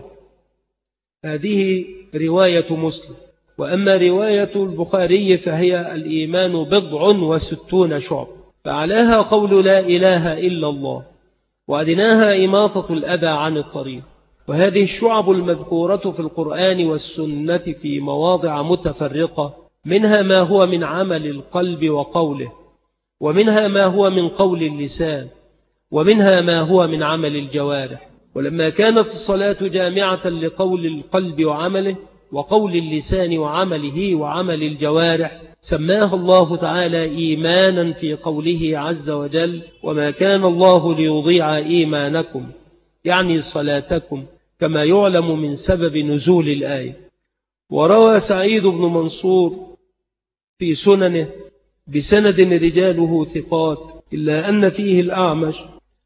هذه رواية مسلم. وأما رواية البخاري فهي الإيمان بضع وستون شعبة فعلاها قول لا إله إلا الله وأدناها إماطة الأذى عن الطريق. وهذه الشعب المذكورة في القرآن والسنة في مواضع متفرقة منها ما هو من عمل القلب وقوله ومنها ما هو من قول اللسان ومنها ما هو من عمل الجوارح. ولما كانت الصلاة جامعة لقول القلب وعمله وقول اللسان وعمله وعمل الجوارح، سماها الله تعالى إيمانا في قوله عز وجل: وما كان الله ليضيع إيمانكم، يعني صلاتكم، كما يعلم من سبب نزول الآية. وروى سعيد بن منصور في سننه بسند رجاله ثقات، إلا أن فيه الأعمش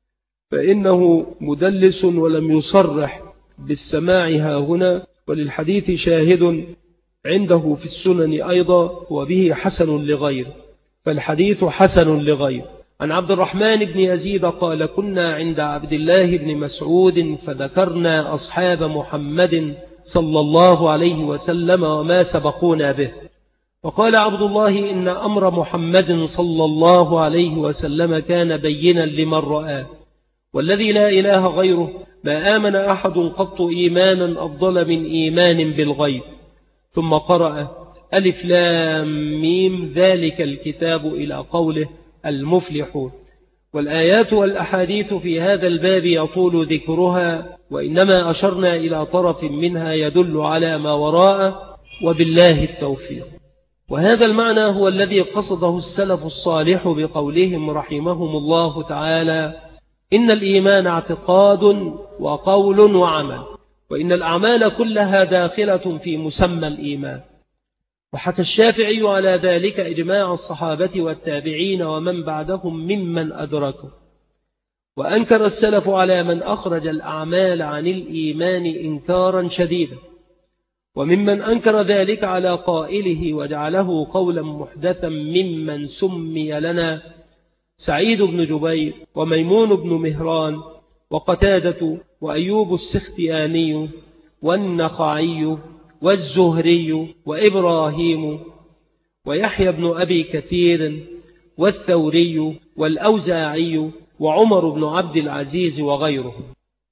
فإنه مدلس ولم يصرح بالسماع هنا، وللحديث شاهد عنده في السنن أيضا وبه حسن لغير، فالحديث حسن لغير. عن عبد الرحمن بن يزيد قال: كنا عند عبد الله بن مسعود فذكرنا أصحاب محمد صلى الله عليه وسلم وما سبقونا به، وقال عبد الله: إن أمر محمد صلى الله عليه وسلم كان بينا لمن رآه، والذي لا إله غيره ما آمن أحد قط إيمانا أفضل من إيمان بالغيب. ثم قرأ: ألف لام ميم ذلك الكتاب إلى قوله المفلحون. والآيات والأحاديث في هذا الباب يطول ذكرها، وإنما أشرنا إلى طرف منها يدل على ما وراءه، وبالله التوفيق. وهذا المعنى هو الذي قصده السلف الصالح بقولهم رحمهم الله تعالى: إن الإيمان اعتقاد وقول وعمل، وإن الأعمال كلها داخلة في مسمى الإيمان. وحكى الشافعي على ذلك إجماع الصحابة والتابعين ومن بعدهم ممن أدركوا. وأنكر السلف على من أخرج الأعمال عن الإيمان إنكارا شديدا، وممن أنكر ذلك على قائله وجعله قولا محدثا ممن سمي لنا سعيد بن جبير وميمون بن مهران وقتادة وأيوب السختياني والنخعي والزهري وإبراهيم ويحيى بن أبي كثير والثوري والأوزاعي وعمر بن عبد العزيز وغيرهم.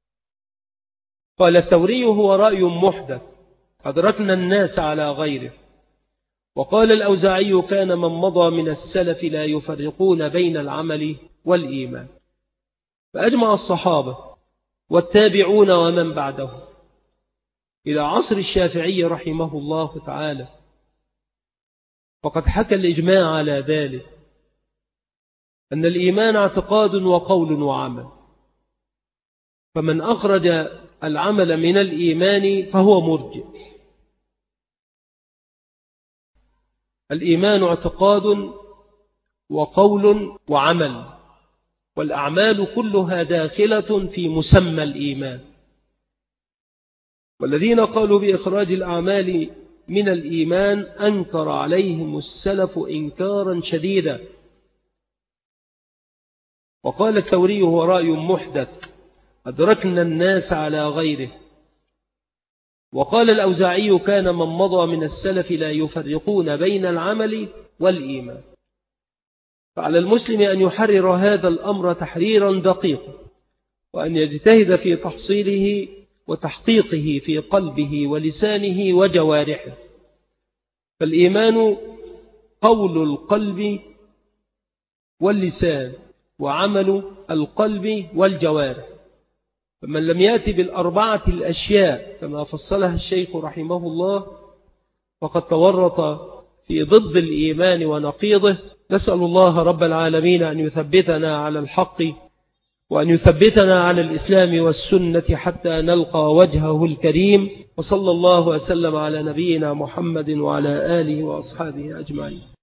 قال الثوري: هو رأي محدث أدركنا الناس على غيره. وقال الأوزاعي: كان من مضى من السلف لا يفرقون بين العمل والإيمان. فأجمع الصحابة والتابعون ومن بعدهم إلى عصر الشافعي رحمه الله تعالى، فقد حكى الإجماع على ذلك، أن الإيمان اعتقاد وقول وعمل، فمن أخرج العمل من الإيمان فهو مرجئ. الإيمان اعتقاد وقول وعمل، والأعمال كلها داخلة في مسمى الإيمان. والذين قالوا بإخراج الأعمال من الإيمان أنكر عليهم السلف إنكارا شديدا. وقال الثوري: هو رأي محدث أدركنا الناس على غيره. وقال الأوزاعي: كان من مضى من السلف لا يفرقون بين العمل والإيمان. فعلى المسلم أن يحرر هذا الأمر تحريرا دقيقا، وأن يجتهد في تحصيله وتحقيقه في قلبه ولسانه وجوارحه. فالإيمان قول القلب واللسان وعمل القلب والجوارح. فمن لم يأتي بالأربعة الأشياء كما فصلها الشيخ رحمه الله فقد تورط في ضد الإيمان ونقيضه. نسأل الله رب العالمين أن يثبتنا على الحق، وأن يثبتنا على الإسلام والسنة حتى نلقى وجهه الكريم. وصلى الله وسلم على نبينا محمد وعلى آله وأصحابه أجمعين.